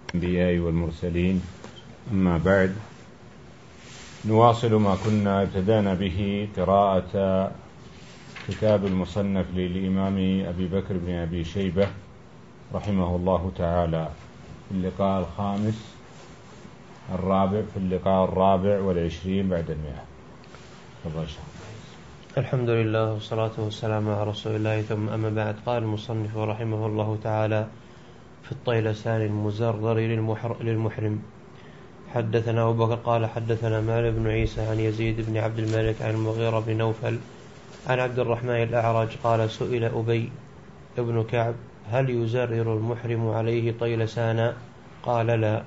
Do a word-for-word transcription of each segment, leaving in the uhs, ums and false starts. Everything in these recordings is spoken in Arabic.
الأنبياء والمرسلين. أما بعد، نواصل ما كنا ابتدأنا به قراءة كتاب المصنف للإمام أبي بكر بن أبي شيبة رحمه الله تعالى في اللقاء الخامس الرابع في اللقاء الرابع والعشرين بعد المئة. الحمد لله والصلاة والسلام على رسول الله، ثم أما بعد. قال المصنف رحمه الله تعالى في الطيلسان المزرر للمحرم: حدثنا أبو بكر قال حدثنا مالك بن عيسى عن يزيد بن عبد الملك عن المغيرة بن نوفل عن عبد الرحمن الأعرج قال: سئل أبي ابن كعب: هل يزرر المحرم عليه طيلسانا؟ قال: لا.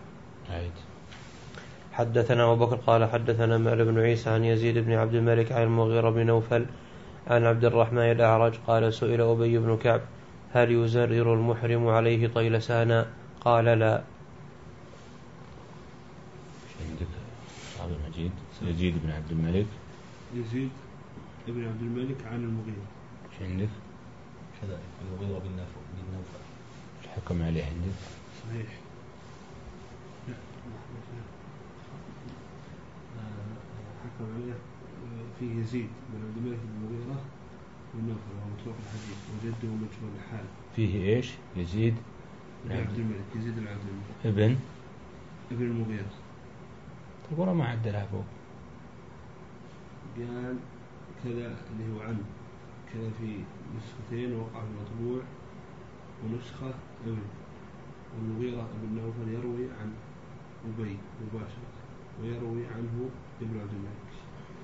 حدثنا أبو بكر قال حدثنا مالك بن عيسى عن يزيد بن عبد الملك عن المغيرة بن نوفل عن عبد الرحمن الأعرج قال: سئل أبي بن كعب: هل يزرر المحرم عليه طيلسانا؟ قال: لا. عندك صاحب المجيد يزيد بن عبد الملك يزيد بن عبد الملك عن المغيرة. ايش عندك؟ كذا المغيرة بن نوفل الحكم عليه عندك؟ صحيح. حكم عليه فيه يزيد بن عبد الملك بن المغيرة بن نوفل وهو متروك الحديث وجده مجهول الحال. فيه ايش؟ يزيد بن عبد الملك يزيد بن عبد الملك ابن ابن المغيرة. تقول ما عدلها فوق. قال كذا اللي هو عنه كذا في نسختين وقع في المطبوع ونسخة ابن والمغيرة بن نوفل يروي عن أبي مباشرة ويروي عنه ابن عبد الملك.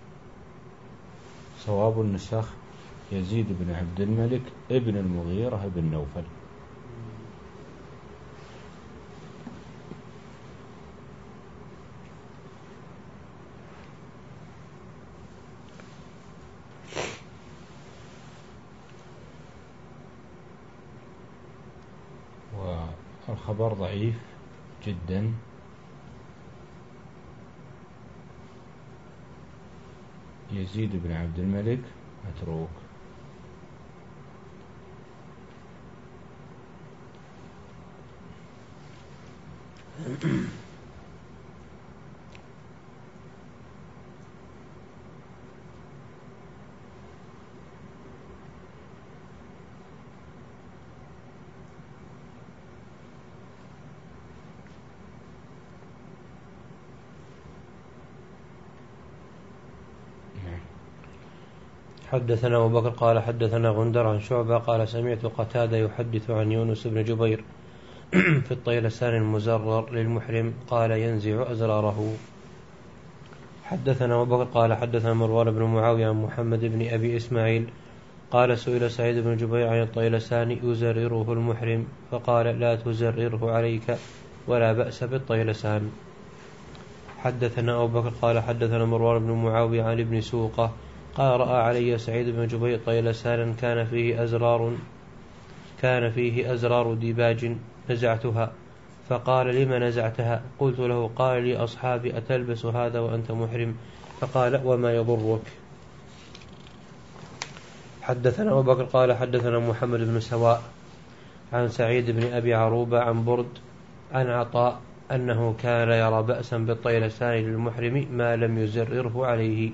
صواب النسخ يزيد بن عبد الملك ابن المغيرة بن نوفل. والخبر ضعيف جدا، يزيد بن عبد الملك متروك. حدثنا أبو بكر قال حدثنا غندر عن شعبة قال: سمعت قتادة يحدث عن يونس بن جبير في الطيلسان المزرر للمحرم قال: ينزع أزراره. حدثنا أبو بكر قال حدثنا مروان بن معاوية عن محمد بن أبي إسماعيل قال: سئل سعيد بن جبير عن الطيلسان يزرره المحرم فقال: لا تزرره عليك ولا بأس بالطيلسان. حدثنا أبو بكر قال حدثنا مروان بن معاوية عن ابن سوقة قال: رأى علي سعيد بن جبير طيلسانا كان فيه أزرار كان فيه أزرار ديباج نزعتها، فقال: لما نزعتها؟ قلت له: قال لي أصحابي: أتلبس هذا وأنت محرم؟ فقال: وما يضرك. حدثنا أبو بكر قال حدثنا محمد بن سواء عن سعيد بن أبي عروبة عن برد عن عطاء أنه كان يرى بأسا بالطيلسان للمحرم ما لم يزرره عليه.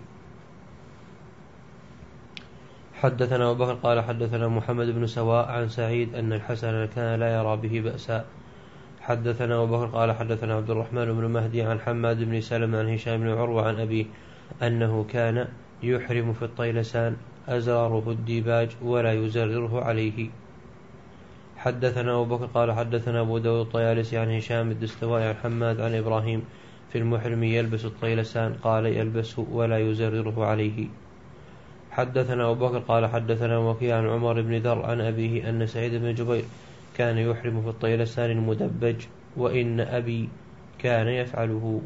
حدثنا أبو بكر قال حدثنا محمد بن سواء عن سعيد أن الحسن كان لا يرى به بأسا. حدثنا أبو بكر قال حدثنا عبد الرحمن بن مهدي عن حماد بن سلمة عن هشام بن عروة عن أبيه أنه كان يحرم في الطيلسان أزراره الديباج ولا يزرره عليه. حدثنا أبو بكر قال حدثنا أبو داود الطيالسي عن هشام الدستوائي عن حماد عن إبراهيم في المحرم يلبس الطيلسان قال: يلبسه ولا يزرره عليه. حدثنا أبو بكر قال حدثنا وكيع عن عمر بن ذر عن أبيه أن سعيد بن جبير كان يحرم في الطيلسان المدبج وإن أبي كان يفعله.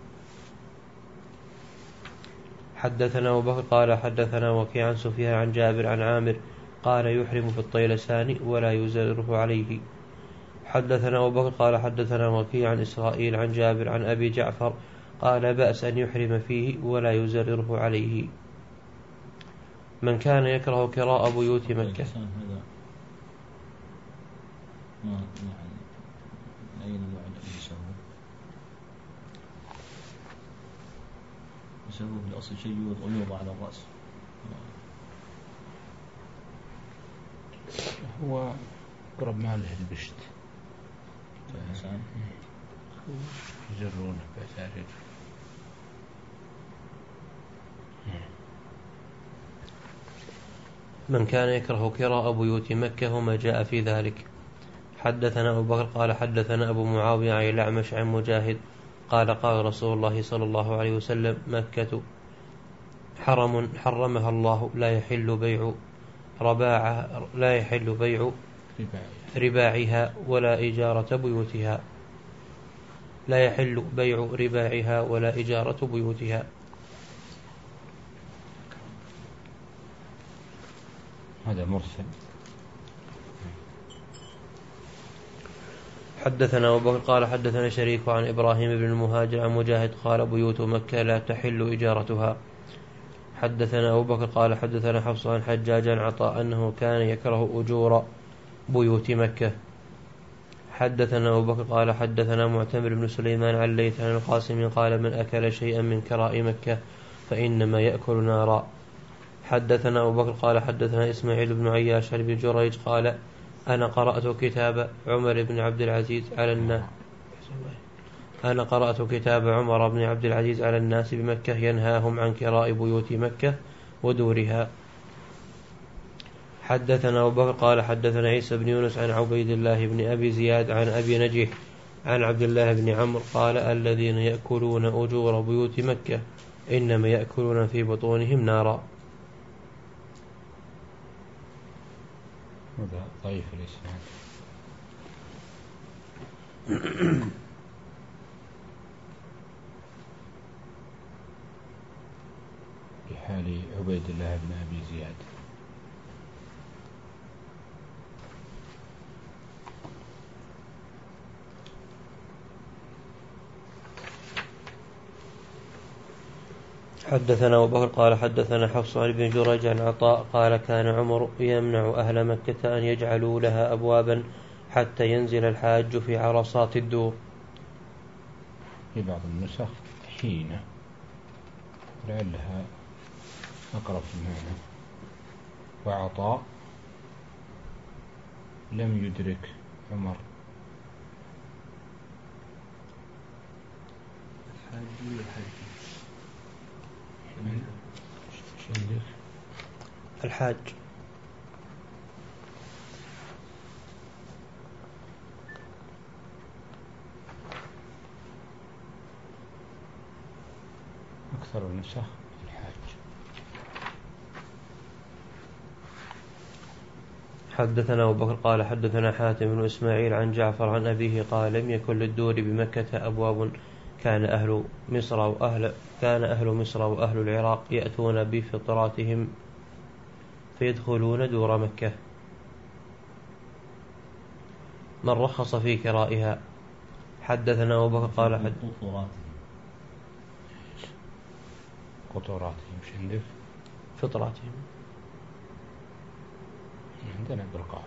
حدثنا أبو بكر قال حدثنا وكيع عن سفيان عن جابر عن عامر قال: يحرم في الطيلسان ولا يزرره عليه. حدثنا أبو بكر قال حدثنا وكيع عن إسرائيل عن جابر عن أبي جعفر قال: بأس أن يحرم فيه ولا يزرره عليه. من كان يكره كراء بيوت مكة. أي نوع اللي يسوون؟ يسوون بالأصل شيء يوضع على الرأس. هو قرب ماله البشت يجرونه بأثاره. من كان يكره كراء بيوت مكة وما جاء في ذلك. حدثنا أبو بكر قال حدثنا أبو معاوية عن الأعمش عن مجاهد قال قال رسول الله صلى الله عليه وسلم مكة حرم حرمها الله لا يحل بيع رباعها لا يحل بيع رباعها ولا إجارة بيوتها لا يحل بيع رباعها ولا إجارة بيوتها. هذا مرسل. حدثنا أبو بكر قال حدثنا شريك عن إبراهيم بن المهاجر عن مجاهد قال بيوت مكة لا تحل إجارتها. حدثنا أبو بكر قال حدثنا حفص عن حجاج عن عطاء أنه كان يكره أجور بيوت مكة. حدثنا أبو بكر قال حدثنا معتمر بن سليمان عن ليث عن القاسم قال من أكل شيئا من كراء مكة فإنما يأكل نارا. حدثنا أبو بكر قال حدثنا إسماعيل بن عياش عن ابن جريج قال أنا قرأت كتاب عمر بن عبد العزيز على الناس أنا قرأت كتاب عمر بن عبد العزيز على الناس بمكة ينهاهم عن كراء بيوت مكة ودورها. حدثنا أبو بكر قال حدثنا عيسى بن يونس عن عبيد الله بن أبي زياد عن أبي نجيح عن عبد الله بن عمرو قال الذين يأكلون أجور بيوت مكة إنما يأكلون في بطونهم نارا. هذا ضعيف الإسناد. بحال عبيد الله بن أبي زياد. حدثنا أبو بكر قال حدثنا حفص عن ابن جريج عن عطاء قال كان عمر يمنع أهل مكة أن يجعلوا لها أبوابا حتى ينزل الحاج في عرصات الدور. في بعض النسخ حين لعلها أقرب المعنى. وعطاء لم يدرك عمر. الحاج الحاج الحاج أكثر النسخ الحاج. حدثنا أبو بكر قال حدثنا حاتم بن إسماعيل عن جعفر عن أبيه قال لم يكن للدور بمكة أبواب كان أهل مصر وأهل كان أهل مصر وأهل العراق يأتون بفطراتهم فيدخلون دور مكة. من رخص في كرائها. حدثنا أبو بكر قال حد قطوراتهم مش عندك فطراتهم عندنا بالقاف.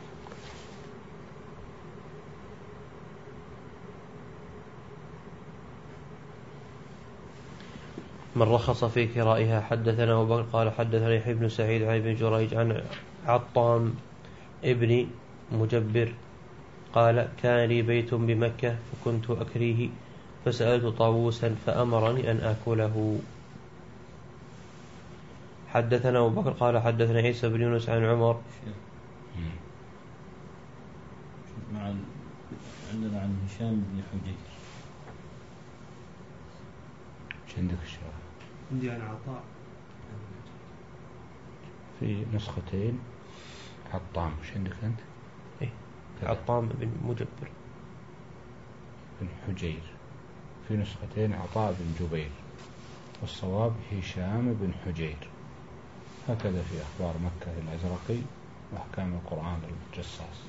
من رخص في كرائها. حدثنا أبو بكر قال حدثنا يحيى بن سعيد عن ابن جريج عن عطام ابن مجبر قال كان لي بيت بمكة فكنت أكريه فسألت طاووسا فأمرني أن آكله. حدثنا أبو بكر قال حدثنا عيسى بن يونس عن عمر مع عندنا عن هشام بن حجير. ايش عندك الشرح؟ عندي عن عطاء في نسختين عطام. ايش عندك أنت؟ إيه؟ عطام بن مجبر بن حجير. في نسختين عطاء بن جبير والصواب هشام بن حجير. هكذا في أخبار مكة الأزرقي وأحكام القرآن للجصاص.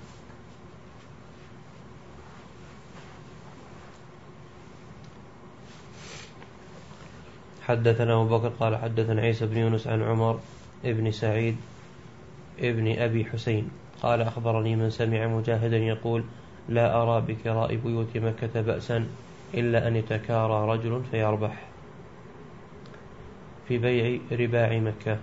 حدثنا أبو بكر قال حدثنا عيسى بن يونس عن عمر ابن سعيد ابن أبي حسين قال أخبرني من سمع مجاهدا يقول لا أرى بكراء بيوت مكة بأسا إلا أن يتكارى رجل فيربح. في بيع رباع مكة.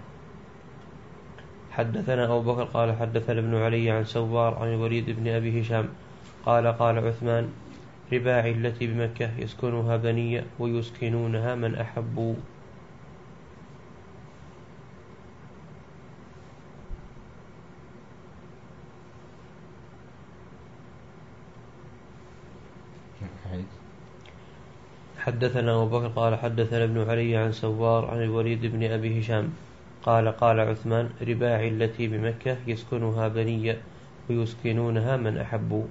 حدثنا أبو بكر قال حدثنا ابن علي عن سوار عن الوليد بن أبي هشام قال قال عثمان رباعي التي بمكة يسكنها بني ويسكنونها من أحبوا. حدثنا أبو بكر قال حدثنا ابن علي عن سوار عن الوليد بن أبي هشام قال قال عثمان رباعي التي بمكة يسكنها بني ويسكنونها من أحبوا.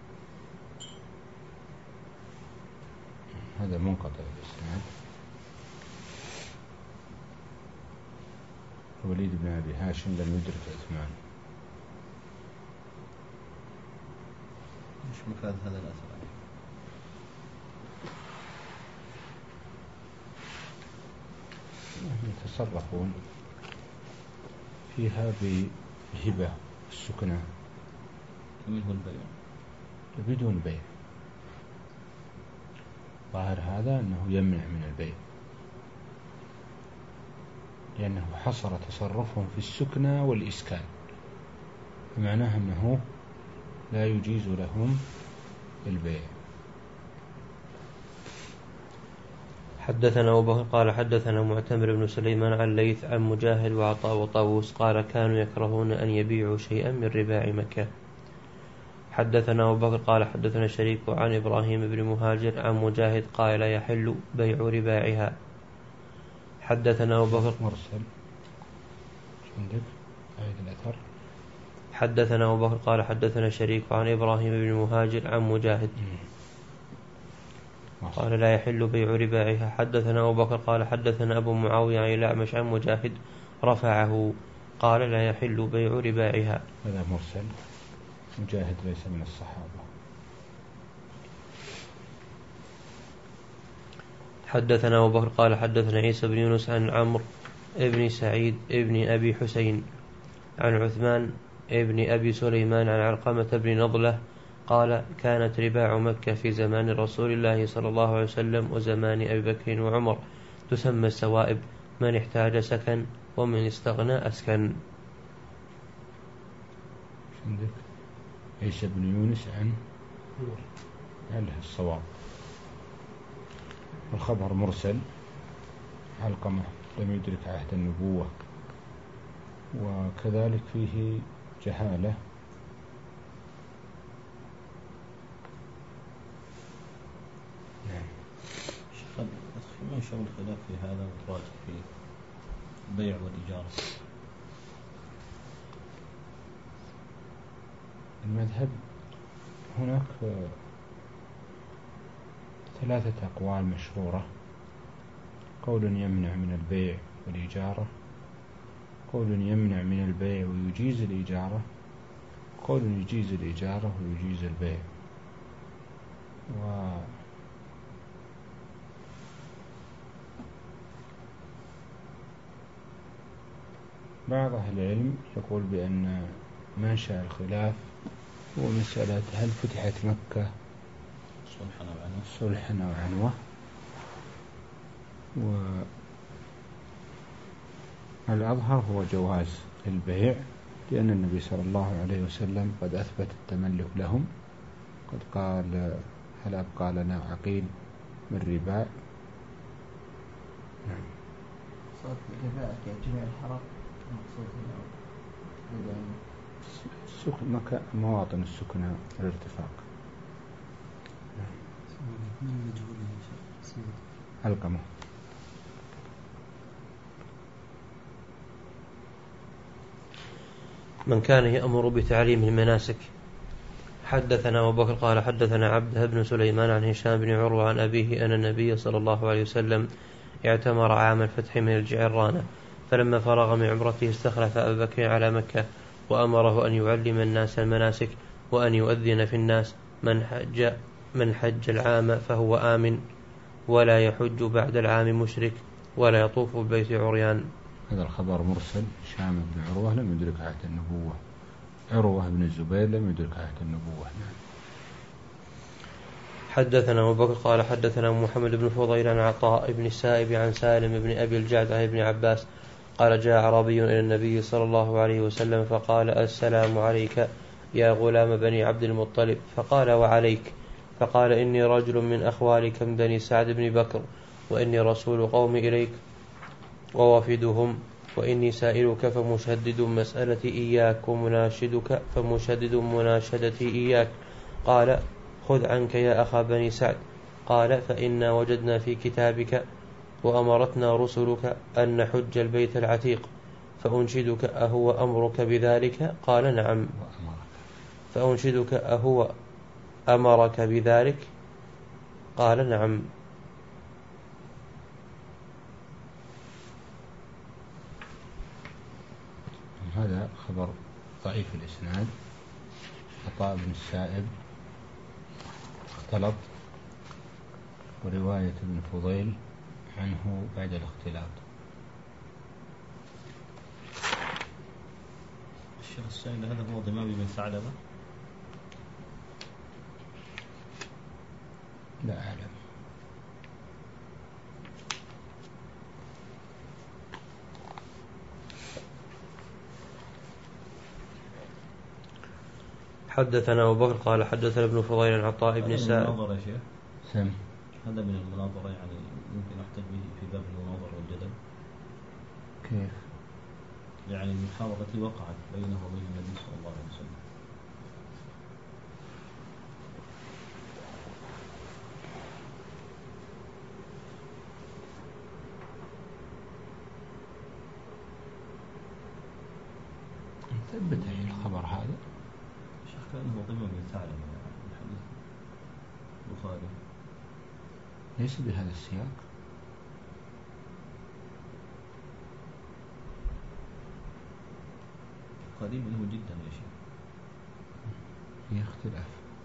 هذا منقطع الإسناد. الوليد بن أبي هاشم لم يدرك عثمان. مش مفاد هذا الأثر؟ يتصرفون فيها بهبة السكنى ومنه البيع بدون بيع. ظاهر هذا أنه يمنع من البيع لأنه حصر تصرفهم في السكنى والإسكان، بمعناه أنه لا يجيز لهم البيع. حدثنا أبو بكر قال حدثنا معتمر بن سليمان عن الليث عن مجاهد وعطاء وطاووس قال كانوا يكرهون أن يبيعوا شيئا من رباع مكة. حدثنا أبو بكر قال حدثنا شريك عن إبراهيم بن مهاجر عن مجاهد قال لا يحل بيع رباعها. حدثنا أبو بكر مرسل عندك عيد الأثر. حدثنا أبو بكر قال حدثنا شريك عن إبراهيم بن مهاجر عن مجاهد قال لا يحل بيع رباعها. حدثنا أبو بكر قال حدثنا أبو معاوية عن الأعمش عن مجاهد رفعه قال لا يحل بيع رباعها. هذا مرسل، مجاهد ليس من الصحابة. حدثنا أبو بكر قال حدثنا عيسى بن يونس عن عمرو ابن سعيد ابن أبي حسين عن عثمان ابن أبي سليمان عن علقمة بن نضلة قال كانت رباع مكة في زمان رسول الله صلى الله عليه وسلم وزمان أبي بكر وعمر تسمى السوائب، من احتاج سكن ومن استغنى أسكن. عندك عيسى بن يونس عن علها الصواب. الخبر مرسل، علقمة لم يدرك عهد النبوة، وكذلك فيه جهالة. ما يشغل الخلاف في هذا وتراجع في البيع والإيجار؟ المذهب هناك ثلاثة أقوال مشهورة: قول يمنع من البيع والإجارة، قول يمنع من البيع ويجيز الإجارة، قول يجيز الإجارة ويجيز البيع. و بعض أهل العلم يقول بأن منشأ الخلاف هو مسألة هل فتحت مكة صلحا أو عنوة، والأظهر هو جواز البيع، لأن النبي صلى الله عليه وسلم قد أثبت التملك لهم، قد قال هل أبقى لنا عقيل من رباع. نعم. صوت الرباع كجميع الحرب مقصود السكن مكة مواطن السكنى والارتفاق. القمة. من كان يأمر بتعليم المناسك. حدثنا أبو بكر قال حدثنا عبده بن سليمان عن هشام بن عروة عن أبيه أن النبي صلى الله عليه وسلم اعتمر عام الفتح من الجعرانة، فلما فرغ من عمرته استخلف أبا بكر على مكة وأمره أن يعلم الناس المناسك وأن يؤذن في الناس من حج, من حج العام فهو آمن ولا يحج بعد العام مشرك ولا يطوف بالبيت عريان. هذا الخبر مرسل. هشام بن عروة لم يدرك عهد النبوة، عروة بن الزبير لم يدرك عهد النبوة. حدثنا أبو بكر قال حدثنا محمد بن فضيل عن عطاء بن السائب عن سالم بن أبي الجعد عن ابن عباس قال جاء أعرابي إلى النبي صلى الله عليه وسلم فقال السلام عليك يا غلام بني عبد المطلب. فقال وعليك. فقال إني رجل من أخوالك من بني سعد بن بكر وإني رسول قوم إليك ووافدهم وإني سائلك فمشدد مسألتي إياك ومناشدك فمشدد مناشدتي إياك. قال خذ عنك يا أخا بني سعد. قال فإنا وجدنا في كتابك وأمرتنا رسلك أن نحج البيت العتيق فأنشدك أهو أمرك بذلك؟ قال نعم. فأنشدك أهو أمرك بذلك؟ قال نعم. هذا خبر ضعيف الإسناد. عطاء بن السائب اختلط، ورواية ابن فضيل عنه بعد الاختلاط. الشيخ السائل هذا هو ضمام بن ثعلبة؟ لا أعلم. حدثنا أبو بكر قال حدثنا ابن فضيل عن عطاء بن السائب. المناظرة يا شيخ؟ سم. هذا من المناظرة، يعني ممكن أحتج به في باب المناظرة والجدل. كيف؟ يعني المحاورة التي وقعت بينه وبين النبي صلى الله عليه وسلم. ثبت أي الخبر هذا؟ شيخ كأنه ضمن من ثعلبة من حديث البخاري، ليس بهذا السياق. قريب منه جدا يا شيخ. في اختلاف.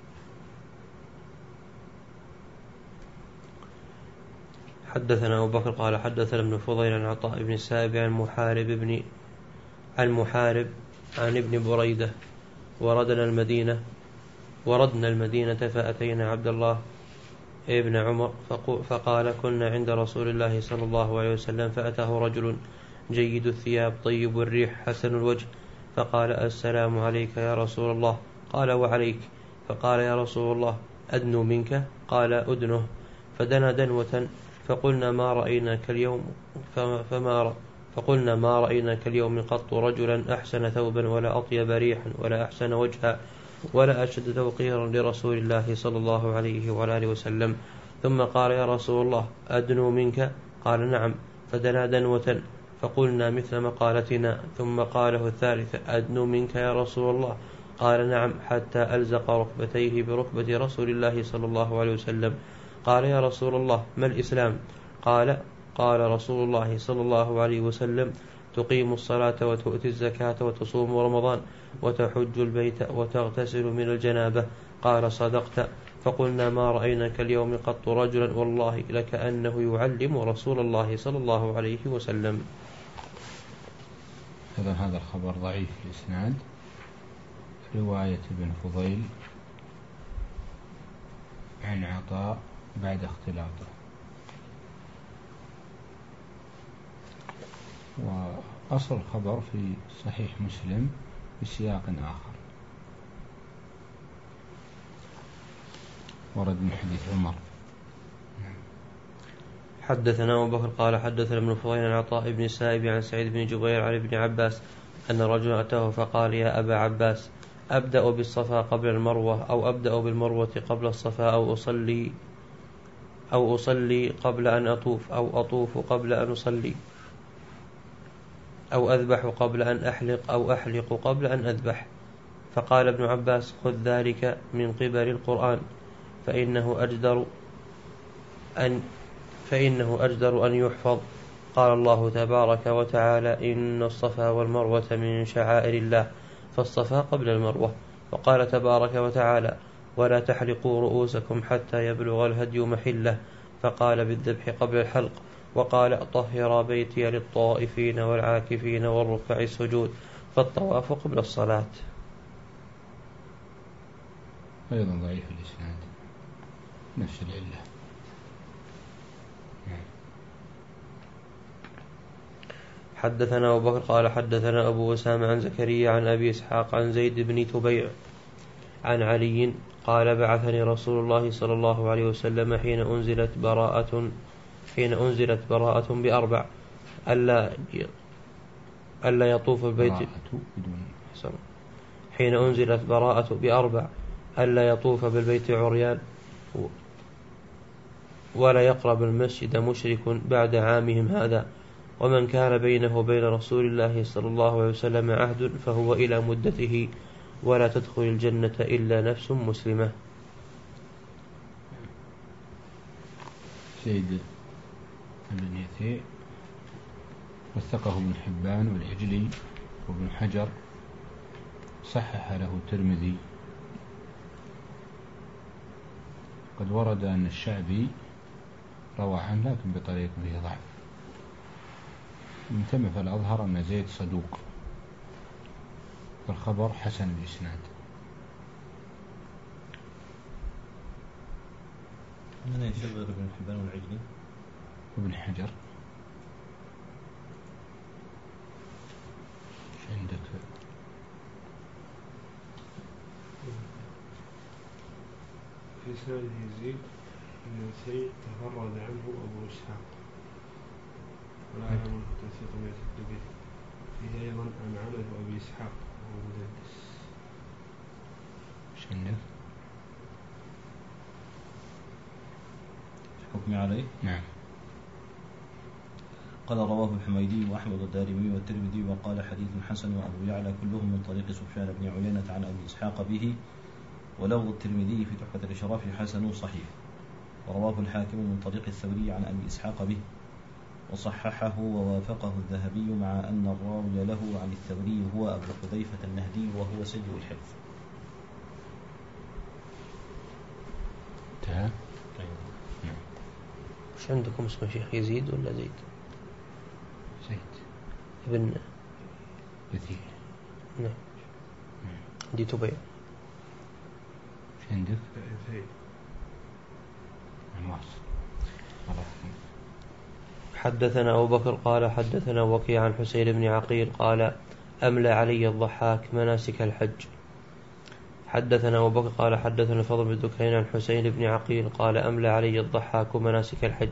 حدثنا أبو بكر قال حدثنا ابن فضيل عن عطاء بن السائب عن محارب بن عن محارب عن ابن بريدة وردنا المدينة وردنا المدينة فأتينا عبد الله ابن عمر فقال كنا عند رسول الله صلى الله عليه وسلم فأتاه رجل جيد الثياب طيب الريح حسن الوجه فقال السلام عليك يا رسول الله. قال وعليك. فقال يا رسول الله أدنو منك؟ قال أدنه. فدنا دنوة فقلنا ما رأيناك اليوم فما فقلنا ما رأيناك اليوم قط رجلا أحسن ثوبا ولا أطيب ريحا ولا أحسن وجها ولا أشد توقيرا لرسول الله صلى الله عليه وعلى آله وسلم. ثم قال يا رسول الله أدنو منك؟ قال نعم. فدنا دنوة فقلنا مثل مقالتنا. ثم قاله الثالث أدنو منك يا رسول الله؟ قال نعم، حتى ألزق ركبتيه بركبة رسول الله صلى الله عليه وسلم. قال يا رسول الله ما الإسلام؟ قال قال رسول الله صلى الله عليه وسلم تقيم الصلاة وتؤتي الزكاة وتصوم رمضان وتحج البيت وتغتسل من الجنابة. قال صدقت. فقلنا ما رأيناك اليوم قط رجلا والله لكأنه يعلم رسول الله صلى الله عليه وسلم. هذا هذا الخبر ضعيف الإسناد. رواية ابن فضيل عن عطاء بعد اختلاطه. وأصل الخبر في صحيح مسلم بسياق آخر ورد من حديث عمر. حدثنا أبو بكر قال حدثنا ابن فضيل عن عطاء بن السائب عن سعيد بن جبير عن ابن عباس أن رجلا أتاه فقال يا أبا عباس أبدأ بالصفا قبل المروة أو أبدأ بالمروة قبل الصفا أو أصلي أو أصلي قبل أن أطوف أو أطوف قبل أن أصلي أو أذبح قبل أن أحلق أو أحلق قبل أن أذبح؟ فقال ابن عباس خذ ذلك من قبل القرآن فإنه أجدر أن فإنه أجدر أن يحفظ. قال الله تبارك وتعالى إن الصفا والمروة من شعائر الله فالصفا قبل المروة. وقال تبارك وتعالى ولا تحلقوا رؤوسكم حتى يبلغ الهدي محله فقال بالذبح قبل الحلق. وقال طهر بيتي للطائفين والعاكفين والركع السجود فالطواف قبل الصلاة. أيضا ضعيف الإسناد. نفس العلة. حدثنا أبو بكر قال حدثنا أبو أسامة عن زكريا عن أبي إسحاق عن زيد بن تبيع عن علي قال بعثني رسول الله صلى الله عليه وسلم حين أنزلت براءة حين أنزلت براءة بأربع ألا ألا يطوف البيت حين أنزلت براءة بأربع ألا يطوف بالبيت عريان ولا يقرب المسجد مشرك بعد عامهم هذا، ومن كان بينه وبين رسول الله صلى الله عليه وسلم عهد فهو إلى مدته، ولا تدخل الجنة إلا نفس مسلمة. سيد ابن يثير وثقه ابن حبان والعجلي وابن حجر، صحح له الترمذي. قد ورد أن الشعبي روى عنه لكن بطريق فيه ضعف، من ثم فالأظهر أن زيد صدوق والخبر حسن الإسناد. من يشبه ابن حبان والعجلي وابن حجر. ايش عندك؟ في سنده يزيد بن سعيد تفرد عنه أبو إسحاق ولا أعلم توثيق ما يثق به. فيه أيضا عن عمل أبي إسحاق وهو مدلس. ايش عندك؟ حكم عليه؟ نعم. قال رواه الحميدي وأحمد الدارمي والترمذي وقال حديث حسن، وأبو يعلى كلهم من طريق سفيان بن عيينة عن أبي إسحاق به، ولفظ الترمذي في تحفة الإشراف حسن صحيح. ورواه الحاكم من طريق الثوري عن أبي إسحاق به وصححه ووافقه الذهبي، مع أن الراوي له عن الثوري هو أبو حذيفة النهدي وهو سيء الحفظ. انتهى. وش عندكم اسمه شيخ، يزيد ولا زيد؟ زيد ابن يثير. نعم. عندي تبيع. ايش عندك؟ يثير. حدثنا أبو بكر قال حدثنا وكيع عن حسين بن عقيل قال أملى علي الضحاك مناسك الحج. حدثنا أبو بكر قال حدثنا فضل بن دكين عن حسين بن عقيل قال أملى علي الضحاك مناسك الحج.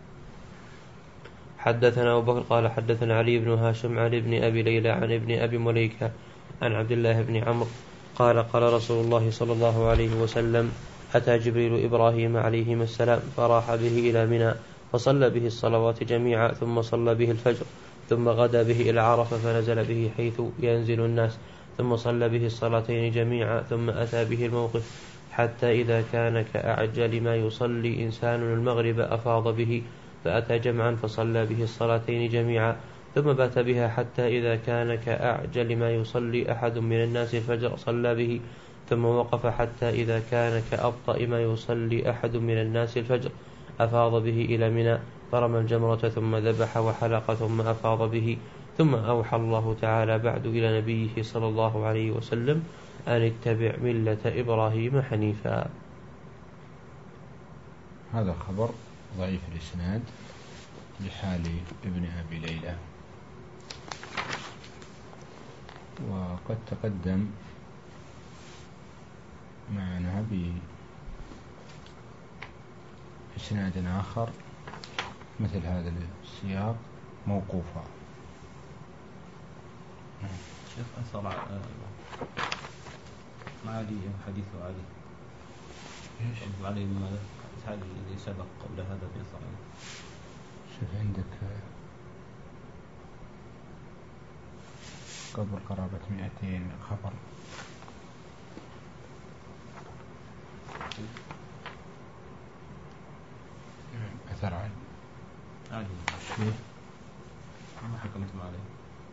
حدثنا أبو بكر قال حدثنا علي بن هاشم عن ابن أبي ليلى عن ابن أبي مليكة عن عبد الله بن عمرو قال قال رسول الله صلى الله عليه وسلم أتى جبريل إبراهيم عليهما السلام فراح به إلى منى فصلى به الصلوات جميعا، ثم صلى به الفجر، ثم غدا به إلى عرفة فنزل به حيث ينزل الناس، ثم صلى به الصلاتين جميعا، ثم أتى به الموقف حتى إذا كان كأعجل ما يصلي إنسان المغرب أفاض به فأتى جمعا فصلى به الصلاتين جميعا، ثم بات بها حتى إذا كان كأعجل ما يصلي أحد من الناس الفجر صلى به، ثم وقف حتى إذا كان كأبطأ ما يصلي أحد من الناس الفجر أفاض به إلى منى فرمى الجمرة ثم ذبح وحلق ثم أفاض به، ثم أوحى الله تعالى بعد إلى نبيه صلى الله عليه وسلم أن اتبع ملة إبراهيم حنيفا. هذا خبر ضعيف الإسناد لحال ابن أبي ليلى، وقد تقدم معنا بإسناد آخر مثل هذا السياق موقوفا. شيخ أثر معالي حديث علي ايش؟ علي ماذا؟ هذا الذي سبق قبل هذا في أثر. شوف عندك قبل قرابة مئتين خبر. أثر علي علي شيء ما حكمتم عليه.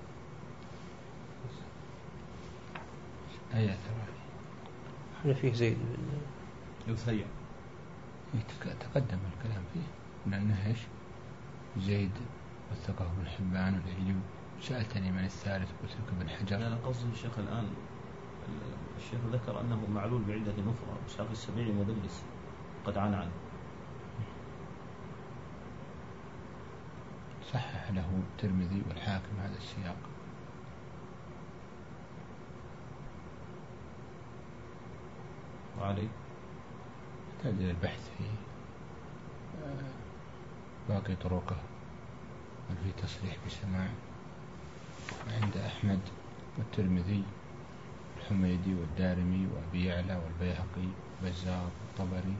أي أثر علي؟ احنا فيه زيد بن يثيع تقدم الكلام فيه لأنه إيش؟ زيد وثقه ابن حبان والعجلي. سألتني من الثالث قلت لك ابن حجر. لا قصدي الشيخ الآن الشيخ ذكر أنه معلول بعدة أخرى، إسحاق السبيعي مدلس. قد عن عن صحح له الترمذي والحاكم هذا السياق. وعلي يحتاج إلى البحث في باقي طرقه، هل في تصريح بسماع عند أحمد والترمذي الحميدي والدارمي وأبي يعلى والبيهقي والبزار والطبري.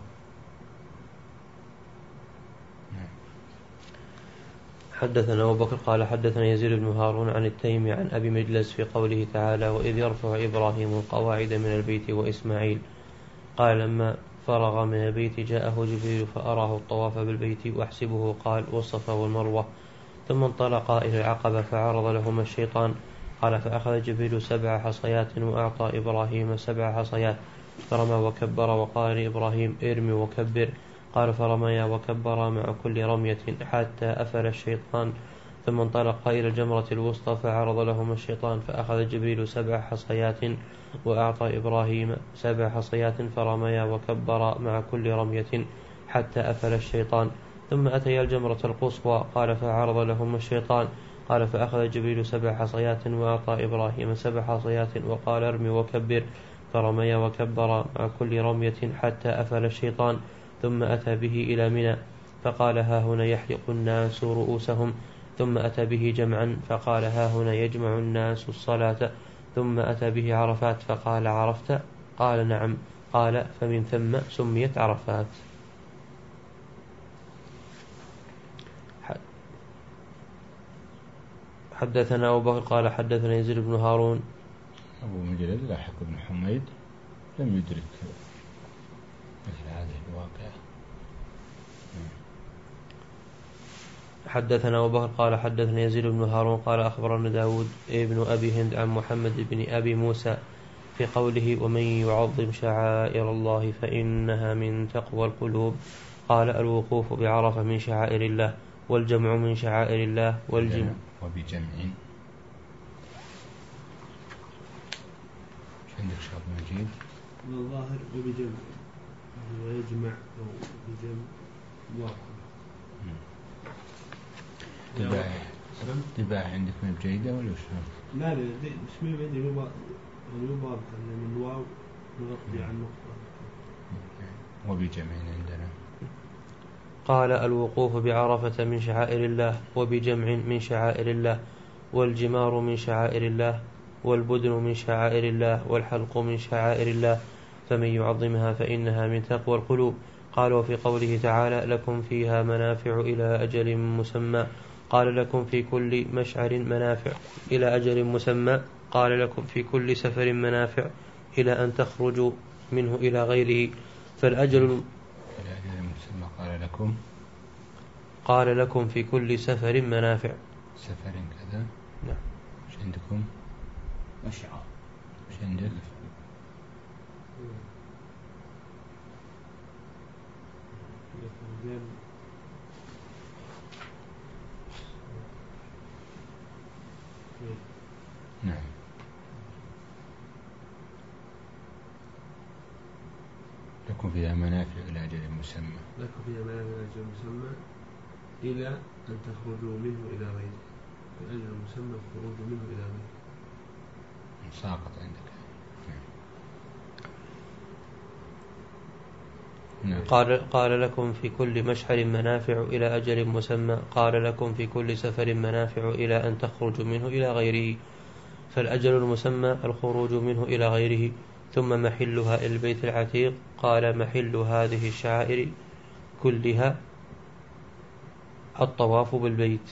حدثنا أبو بكر قال حدثنا يزيد بن هارون عن التيمي عن أبي مجلس في قوله تعالى وإذ يرفع إبراهيم القواعد من البيت وإسماعيل. قال لما فرغ من البيت جاءه جبريل فأراه الطواف بالبيت وأحسبه قال والصفا والمروة، ثم انطلقا إلى العقبة فعرض لهما الشيطان. قال فأخذ جبريل سبع حصيات وأعطى إبراهيم سبع حصيات فرمى وكبر وقال لإبراهيم ارمي وكبر. قال فرميا وكبرا مع كل رمية حتى أفل الشيطان، ثم انطلق إلى الجمرة الوسطى فعرض لهما الشيطان فأخذ جبريل سبع حصيات وأعطى إبراهيم سبع حصيات فرميا وكبرا مع كل رمية حتى أفل الشيطان، ثم أتيا الجمرة القصوى. قال فعرض لهما الشيطان. قال فأخذ جبريل سبع حصيات وأعطى إبراهيم سبع حصيات وقال ارمي وكبر فرميا وكبرا مع كل رمية حتى أفل الشيطان، ثم أتى به إلى منى فقال ها هنا يحلق الناس رؤوسهم، ثم أتى به جمعا فقال ها هنا يجمع الناس الصلاة، ثم أتى به عرفات فقال عرفت؟ قال نعم. قال فمن ثم سميت عرفات. حدثنا أبو بكر قال حدثنا يزيد بن هارون. أبو مجلد لاحق بن حميد لم يدرك مثل هذه الواقعة. حدثنا أبو بكر قال حدثنا يزيد بن هارون قال أخبرنا داود ابن أبي هند عن محمد بن أبي موسى في قوله ومن يعظم شعائر الله فإنها من تقوى القلوب. قال الوقوف بعرفة من شعائر الله والجمع من شعائر الله والجمع وبجمع. عندك شرط مجيد الظاهر وبجمع ويجمع أو بجمع واقع. تباع تباع عندك من جيدة ولا شو؟ لا لا اسمه بدي مو مو باب من الواو نغطي عن نقطة. وبجمع عندنا. قال الوقوف بعرفة من شعائر الله وبجمع من شعائر الله والجمار من شعائر الله والبدن من شعائر الله والحلق من شعائر الله فمن يعظمها فإنها من تقوى القلوب. قال وفي قوله تعالى لكم فيها منافع إلى أجل مسمى. قال لكم في كل مشعر منافع إلى أجل مسمى. قال لكم في كل سفر منافع إلى أن تخرجوا منه إلى غيره. فالأجل إلى أجل مسمى. قال لكم قال لكم في كل سفر منافع. سفر كذا. نعم. ايش عندكم؟ مشعر. ايش عندك؟ نعم. لكم فيها منافع إلى أجل مسمى. لكم فيها منافع إلى أجل مسمى إلى أن تخرجوا منه إلى غيره. الأجل المسمى الخروج منه إلى غيره. ساقط عندك. نعم. قال قال لكم في كل مشعر منافع إلى أجل مسمى. قال لكم في كل سفر منافع إلى أن تخرجوا منه إلى غيره. فالأجل المسمى الخروج منه إلى غيره. ثم محلها البيت العتيق. قال محل هذه الشعائر كلها الطواف بالبيت.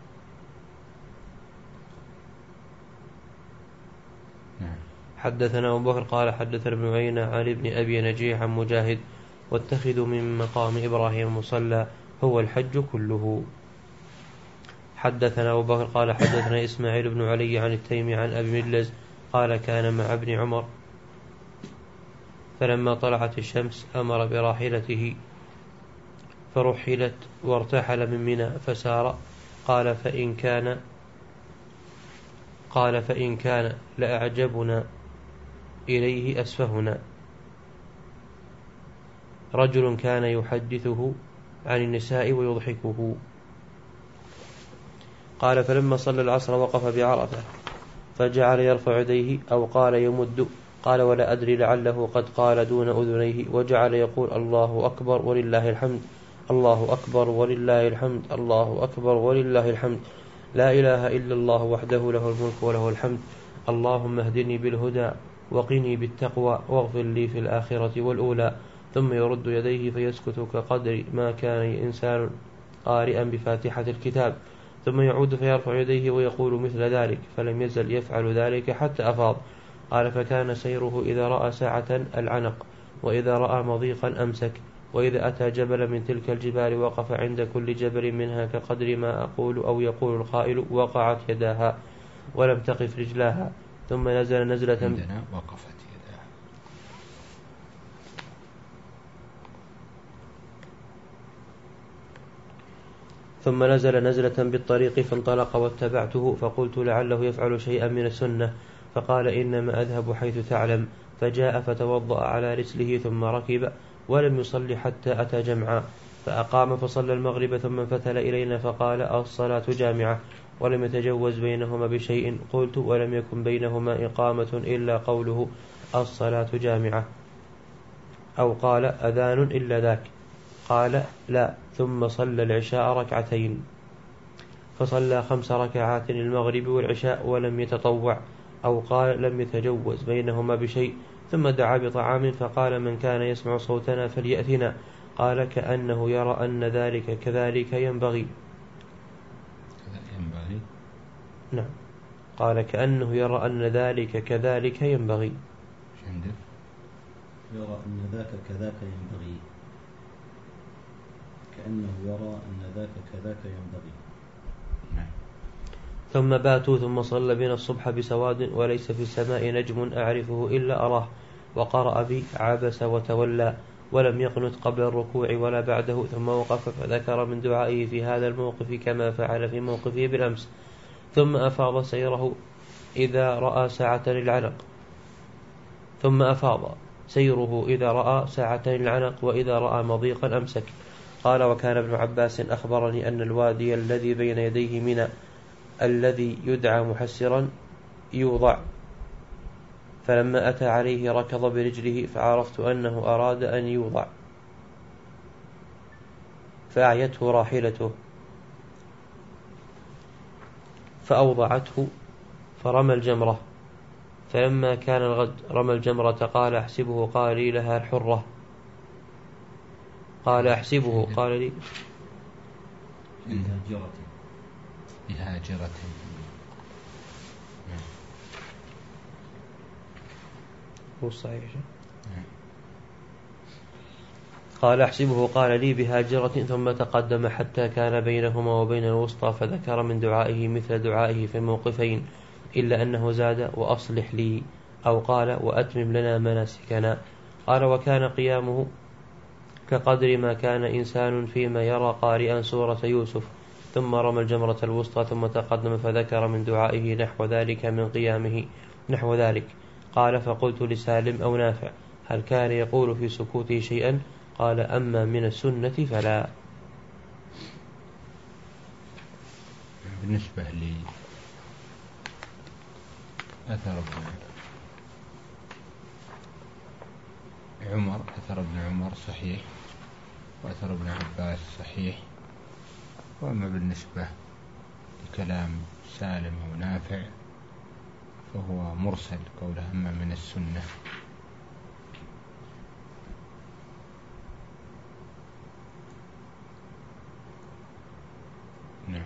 نعم. حدثنا أبو بكر قال حدثنا ابن عيينة عن ابن أبي نجيح عن مجاهد واتخذوا من مقام إبراهيم مصلى هو الحج كله. حدثنا أبو بكر قال حدثنا إسماعيل بن علي عن التيمي عن أبي مجلس قال كان مع ابن عمر فلما طلعت الشمس أمر براحلته فرحلت وارتحل من منى فسار. قال فإن كان قال فإن كان لأعجبنا إليه أسفهنا. رجل كان يحدثه عن النساء ويضحكه. قال فلما صلى العصر وقف بعرفة فجعل يرفع يديه أو قال يمد، قال ولا أدري لعله قد قال دون أذنيه، وجعل يقول الله أكبر ولله الحمد، الله أكبر ولله الحمد، الله أكبر ولله الحمد، لا إله إلا الله وحده له الملك وله الحمد، اللهم اهدني بالهدى وقني بالتقوى واغفر لي في الآخرة والأولى. ثم يرد يديه فيسكت كقدر ما كان إنسان قارئا بفاتحة الكتاب، ثم يعود فيرفع يديه ويقول مثل ذلك، فلم يزل يفعل ذلك حتى أفاض. قال فكان سيره إذا رأى ساعة العنق، وإذا رأى مضيقا أمسك، وإذا أتى جبل من تلك الجبال وقف عند كل جبل منها كقدر ما أقول أو يقول القائل وقعت يداها ولم تقف رجلاها، ثم نزل نزلة عندنا وقفت يداها. ثم نزل نزلة بالطريق فانطلق واتبعته، فقلت لعله يفعل شيئا من السنة، فقال إنما أذهب حيث تعلم، فجاء فتوضأ على رسله ثم ركب ولم يصلي حتى أتى جمعا، فأقام فصلى المغرب ثم انفتل إلينا فقال الصلاة جامعة، ولم يتجوز بينهما بشيء. قلت ولم يكن بينهما إقامة إلا قوله الصلاة جامعة، أو قال أذان إلا ذاك؟ قال لا، ثم صلى العشاء ركعتين، فصلى خمس ركعات المغرب والعشاء ولم يتطوع، أو قال لم يتجوز بينهما بشيء. ثم دعا بطعام فقال من كان يسمع صوتنا فليأتنا، قال كأنه يرى أن ذلك كذلك ينبغي. ينبغي نعم، قال كأنه يرى أن ذلك كذلك ينبغي. يرى أن ذاك كذاك ينبغي، كأنه يرى أن ذاك كذاك ينبغي. نعم. ثم باتوا ثم صلى بنا الصبح بسواد وليس في السماء نجم أعرفه إلا أراه، وقرأ بي عبس وتولى، ولم يقنت قبل الركوع ولا بعده، ثم وقف فذكر من دعائه في هذا الموقف كما فعل في موقفه بالأمس، ثم أفاض سيره إذا رأى ساعة العنق ثم أفاض سيره إذا رأى ساعة العنق وإذا رأى مضيقا أمسك. قال وكان ابن عباس أخبرني أن الوادي الذي بين يديه منى الذي يدعى محسرا يوضع، فلما أتى عليه ركض برجله فعرفت أنه أراد أن يوضع، فأعيته راحلته فأوضعته فرمى الجمرة، فلما كان الغد رمى الجمرة قال أحسبه، قال لي لها الحرة، قال أحسبه، قال لي بهاجرة بهاجرة هو صحيح. قال أحسبه، قال لي بهاجرة، ثم تقدم حتى كان بينهما وبين الوسطى، فذكر من دعائه مثل دعائه في الموقفين، إلا أنه زاد وأصلح لي، أو قال وأتمم لنا مناسكنا. قال وكان قيامه كقدر ما كان إنسان فيما يرى قارئا سورة يوسف، ثم رمى الجمرة الوسطى ثم تقدم فذكر من دعائه نحو ذلك من قيامه نحو ذلك. قال فقلت لسالم أو نافع هل كان يقول في سكوته شيئا؟ قال أما من السنة فلا. بالنسبة لي أثر ابن عمر أثر ابن عمر صحيح، وأثر ابن عباس صحيح، وأما بالنسبة لكلام سالم ونافع فهو مرسل قوله أما من السنة. نعم.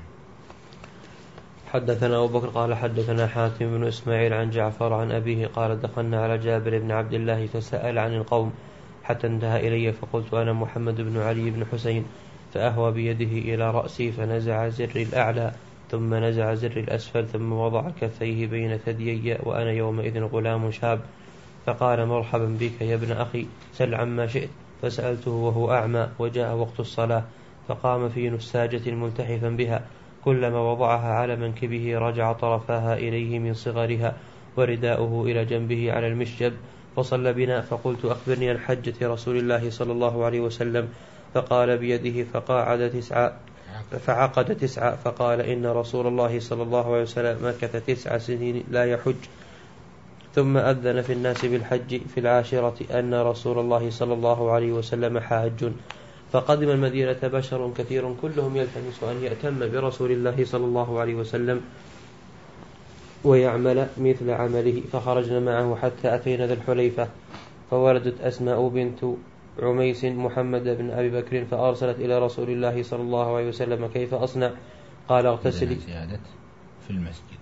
حدثنا أبو بكر قال حدثنا حاتم بن إسماعيل عن جعفر عن أبيه قال دخلنا على جابر بن عبد الله فسأل عن القوم حتى انتهى إلي، فقلت أنا محمد بن علي بن حسين، فأهوى بيده إلى رأسي فنزع زر الأعلى ثم نزع زر الأسفل ثم وضع كفيه بين ثديي وأنا يومئذ غلام شاب، فقال مرحبا بك يا ابن أخي سل عما شئت، فسألته وهو أعمى وجاء وقت الصلاة، فقام في نساجة ملتحفا بها، كلما وضعها على منكبه رجع طرفاها إليه من صغرها، ورداؤه إلى جنبه على المشجب، فصلى بنا، فقلت أخبرني عن حجة رسول الله صلى الله عليه وسلم، فقال بيده فقاعد تسعة فعقد تسعة، فقال إن رسول الله صلى الله عليه وسلم مكث تسع سنين لا يحج، ثم أذن في الناس بالحج في العاشرة أن رسول الله صلى الله عليه وسلم حاج، فقدم المدينة بشر كثير كلهم يلتمس أن يأتم برسول الله صلى الله عليه وسلم ويعمل مثل عمله، فخرجنا معه حتى أتينا ذا الحليفة، فولدت أسماء بنت عميس محمد بن أبي بكر، فأرسلت إلى رسول الله صلى الله عليه وسلم كيف أصنع؟ قال اغتسلي. زيادة في المسجد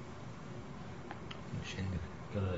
مش عندك كذلك.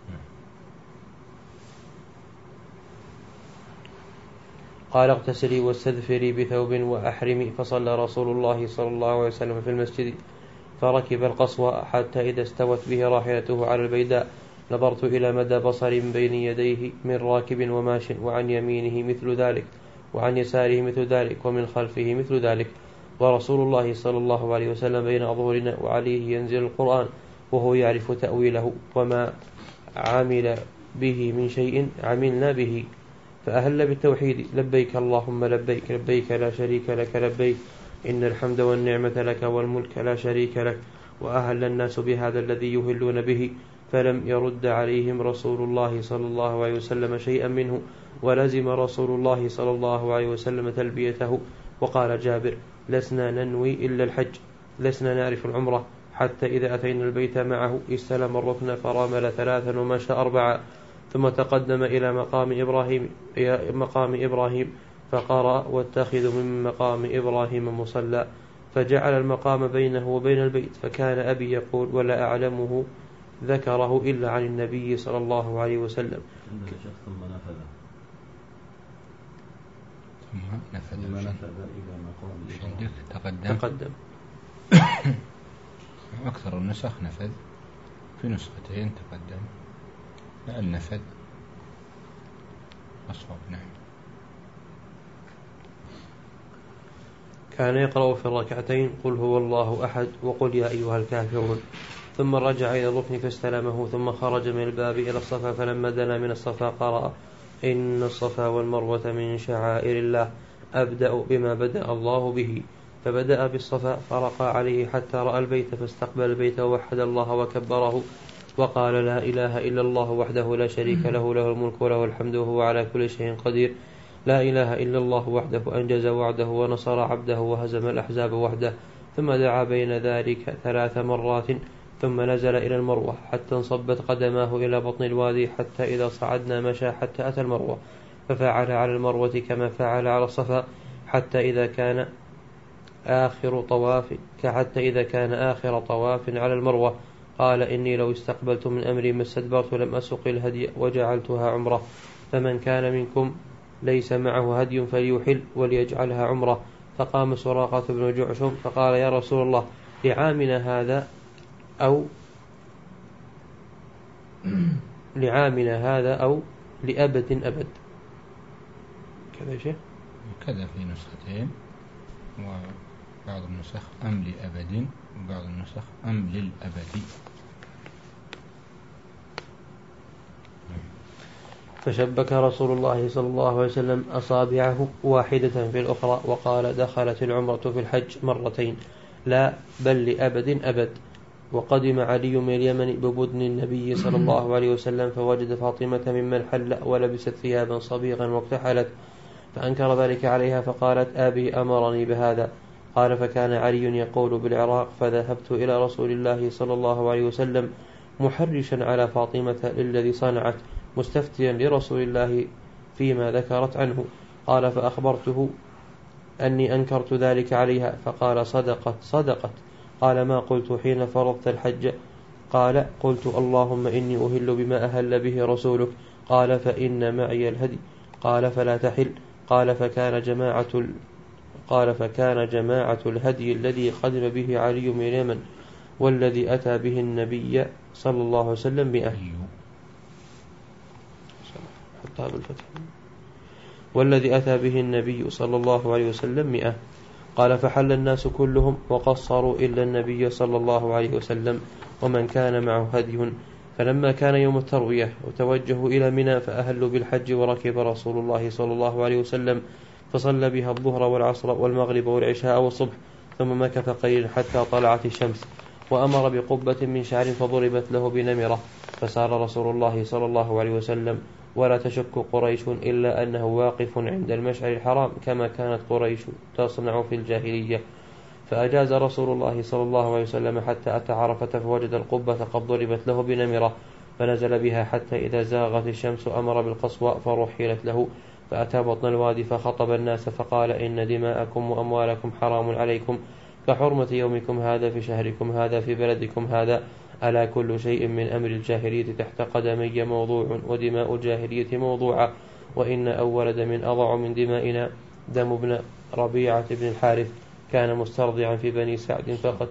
قال اغتسلي واستذفري بثوب وأحرمي، فصلى رسول الله صلى الله عليه وسلم في المسجد، فركب القصوى حتى إذا استوت به راحلته على البيداء نظرت إلى مدى بصري من بين يديه من راكب وماش، وعن يمينه مثل ذلك، وعن يساره مثل ذلك، ومن خلفه مثل ذلك، ورسول الله صلى الله عليه وسلم بين أظهرنا، وعليه ينزل القرآن وهو يعرف تأويله، وما عمل به من شيء عملنا به، فأهل بالتوحيد لبيك اللهم لبيك لبيك لا شريك لك لبيك إن الحمد والنعمة لك والملك لا شريك لك، وأهل الناس بهذا الذي يهلون به، فلم يرد عليهم رسول الله صلى الله عليه وسلم شيئا منه، ولزم رسول الله صلى الله عليه وسلم تلبيته. وقال جابر لسنا ننوي إلا الحج، لسنا نعرف العمرة، حتى إذا أتينا البيت معه استلم الركن فرامل ثلاثا ومشى أربعا، ثم تقدم إلى مقام إبراهيم مقام إبراهيم فقرأ واتخذ من مقام إبراهيم مصلى، فجعل المقام بينه وبين البيت، فكان أبي يقول ولا أعلمه ذكره إلا عن النبي صلى الله عليه وسلم. ثم نفذ ثم نفذ ثم نفذ إلى مقام عندك تقدم تقدم أكثر النسخ نفذ، في نسختين تقدم، لا النفذ أصوب. نعم. كان يقرأ في الركعتين قل هو الله أحد وقل يا أيها الكافرون، ثم رجع إلى الركن فاستلمه، ثم خرج من الباب إلى الصفا، فلما دنا من الصفا قرأ إن الصفا والمروة من شعائر الله أبدأ بما بدأ الله به، فبدأ بالصفا فرقى عليه حتى رأى البيت، فاستقبل البيت ووحد الله وكبره وقال لا إله إلا الله وحده لا شريك له له الملك وله الحمد وهو على كل شيء قدير، لا إله إلا الله وحده أنجز وعده ونصر عبده وهزم الأحزاب وحده، ثم دعا بين ذلك ثلاث مرات، ثم نزل إلى المروة حتى انصبت قدماه إلى بطن الوادي، حتى إذا صعدنا مشى حتى أتى المروة، ففعل على المروة كما فعل على الصفا، حتى إذا كان آخر طواف حتى إذا كان آخر طواف على المروة قال إني لو استقبلت من أمري ما استدبرت لم أسق الهدي وجعلتها عمرة، فمن كان منكم ليس معه هدي فليحل وليجعلها عمرة. فقام سراقة بن جعشم فقال يا رسول الله لعامنا هذا أو لعامنا هذا أو لأبد أبد، كذا شيء كذا في نسختين، وبعض النسخ أم لأبد وبعض النسخ أم للأبد. فشبك رسول الله صلى الله عليه وسلم أصابعه واحدة في الأخرى وقال دخلت العمرة في الحج مرتين لا بل لأبد أبد. وقدم علي من اليمن ببدن النبي صلى الله عليه وسلم فوجد فاطمة ممن حل ولبست ثيابا صبيغا واكتحلت، فأنكر ذلك عليها فقالت أبي أمرني بهذا. قال فكان علي يقول بالعراق فذهبت إلى رسول الله صلى الله عليه وسلم محرشا على فاطمة للذي صنعت مستفتيا لرسول الله فيما ذكرت عنه. قال فأخبرته أني أنكرت ذلك عليها فقال صدقت صدقت. قال ما قلت حين فرضت الحج؟ قال قلت اللهم إني أهل بما أهل به رسولك. قال فإن معي الهدي. قال فلا تحل. قال فكان جماعة ال... قال فكان جماعة الهدي الذي قدم به علي من اليمن والذي أتى به النبي صلى الله عليه وسلم مئة والذي أتى به النبي صلى الله عليه وسلم مئة. قال فحل الناس كلهم وقصروا إلا النبي صلى الله عليه وسلم ومن كان معه هدي، فلما كان يوم التروية وتوجهوا إلى منى فأهلوا بالحج، وركب رسول الله صلى الله عليه وسلم فصلى بها الظهر والعصر والمغرب والعشاء والصبح، ثم مكث قليلا حتى طلعت الشمس، وأمر بقبة من شعر فضربت له بنمرة، فسار رسول الله صلى الله عليه وسلم، ولا تشك قريش إلا أنه واقف عند المشعر الحرام كما كانت قريش تصنع في الجاهلية. فأجاز رسول الله صلى الله عليه وسلم حتى أتى عرفة فوجد القبة قد ضربت له بنمرة، فنزل بها حتى إذا زاغت الشمس أمر بالقصواء فرحلت له، فأتى بطن الوادي فخطب الناس فقال: إن دماءكم وأموالكم حرام عليكم كحرمة يومكم هذا في شهركم هذا في بلدكم هذا، ألا كل شيء من أمر الجاهلية تحت قدمي موضوع، ودماء الجاهلية موضوعة، وإن أول دم أضع من دمائنا دم ابن ربيعة بن الحارث كان مسترضعا في بني سعد فقط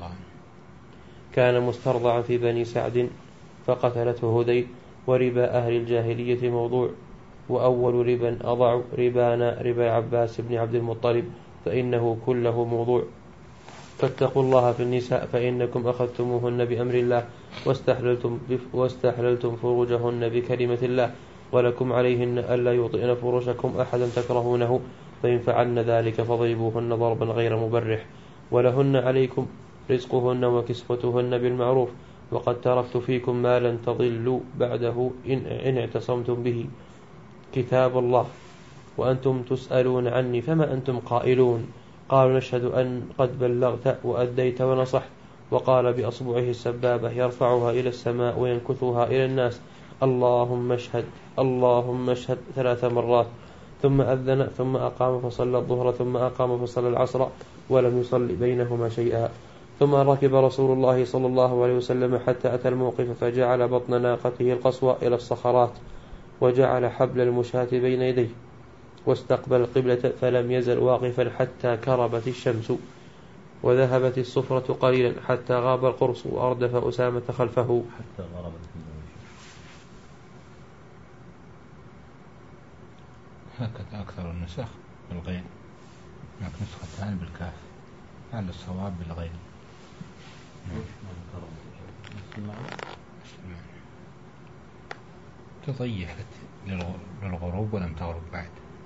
كان مسترضعا في بني سعد فقتلته هذيل، وربا أهل الجاهلية موضوع، وأول ربا أضع ربانا ربا عباس بن عبد المطلب فإنه كله موضوع. فاتقوا الله في النساء فإنكم أخذتموهن بأمر الله واستحللتم, واستحللتم فروجهن بكلمة الله، ولكم عليهن ألا يطئن فرشكم أحدا تكرهونه، فإن فعلن ذلك فضربوهن ضربا غير مبرح، ولهن عليكم رزقهن وكسوتهن بالمعروف، وقد تركت فيكم ما لن تضلوا بعده إن, إن اعتصمتم به كتاب الله، وأنتم تسألون عني فما أنتم قائلون؟ قالوا: نشهد أن قد بلغت وأديت ونصحت. وقال بأصبعه السبابة يرفعها إلى السماء وينكثها إلى الناس: اللهم اشهد اللهم اشهد ثلاث مرات، ثم أذن ثم أقام فصلى الظهر ثم أقام فصلى العصر ولم يصل بينهما شيئا. ثم ركب رسول الله صلى الله عليه وسلم حتى أتى الموقف فجعل بطن ناقته القصوى إلى الصخرات، وجعل حبل المشاة بين يديه، واستقبل القبلة، فلم يزل واقفا حتى كربت الشمس وذهبت الصفرة قليلا حتى غاب القرص، وأردف أسامة خلفه حتى غربت. هكذا أكثر النسخ بالغين، هناك نسختان بالكاف، على الصواب بالغين. تضيفت للغروب ولم تغرب بعد.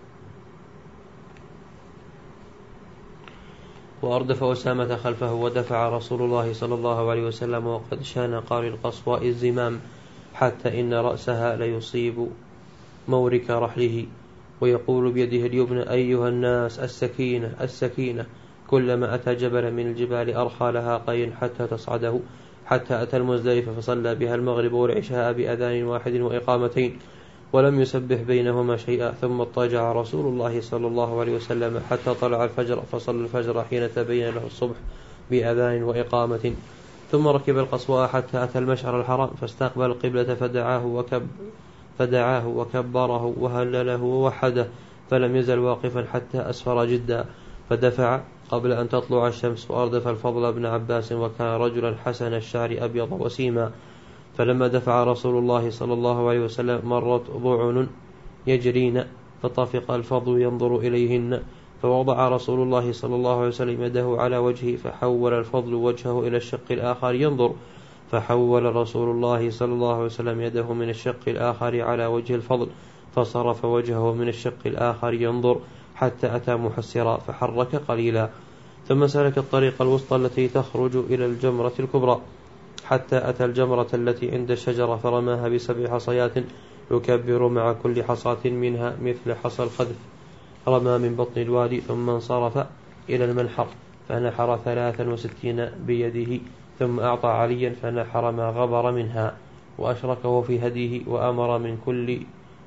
وأردف أسامة خلفه، ودفع رسول الله صلى الله عليه وسلم وقد شان قاري القصواء الزمام، حتى إن رأسها ليصيب مورك رحله، ويقول بيده اليمنى: أيها الناس السكينة السكينة، كلما أتى جبل من الجبال أرخى لها قين حتى تصعده، حتى أتى المزدلفة فصلى بها المغرب والعشاء بأذان واحد وإقامتين، ولم يسبح بينهما شيئا، ثم اضطجع رسول الله صلى الله عليه وسلم حتى طلع الفجر، فصلى الفجر حين تبين له الصبح بأذان وإقامة، ثم ركب القصواء حتى أتى المشعر الحرام فاستقبل القبلة فدعاه وكب فدعاه وكبره وهلله ووحده، فلم يزل واقفا حتى أسفر جدا، فدفع قبل أن تطلع الشمس، وأردف الفضل بن عباس، وكان رجلا حسن الشعر أبيض وسيما. فلما دفع رسول الله صلى الله عليه وسلم مرت ضعن يجرين، فطفق الفضل ينظر إليهن، فوضع رسول الله صلى الله عليه وسلم يده على وجهه، فحول الفضل وجهه إلى الشق الآخر ينظر، فحول رسول الله صلى الله عليه وسلم يده من الشق الآخر على وجه الفضل، فصرف وجهه من الشق الآخر ينظر حتى أتى محسرا فحرك قليلا، ثم سلك الطريق الوسطى التي تخرج إلى الجمرة الكبرى، حتى أتى الجمرة التي عند الشجرة فرماها بسبع حصيات، يكبر مع كل حصاة منها مثل حصى الخذف، رمى من بطن الوادي، ثم انصرف إلى المنحر فنحر ثلاثا وستين بيده، ثم أعطى عليا فنحر ما غبر منها، وأشركه في هديه، وأمر من كل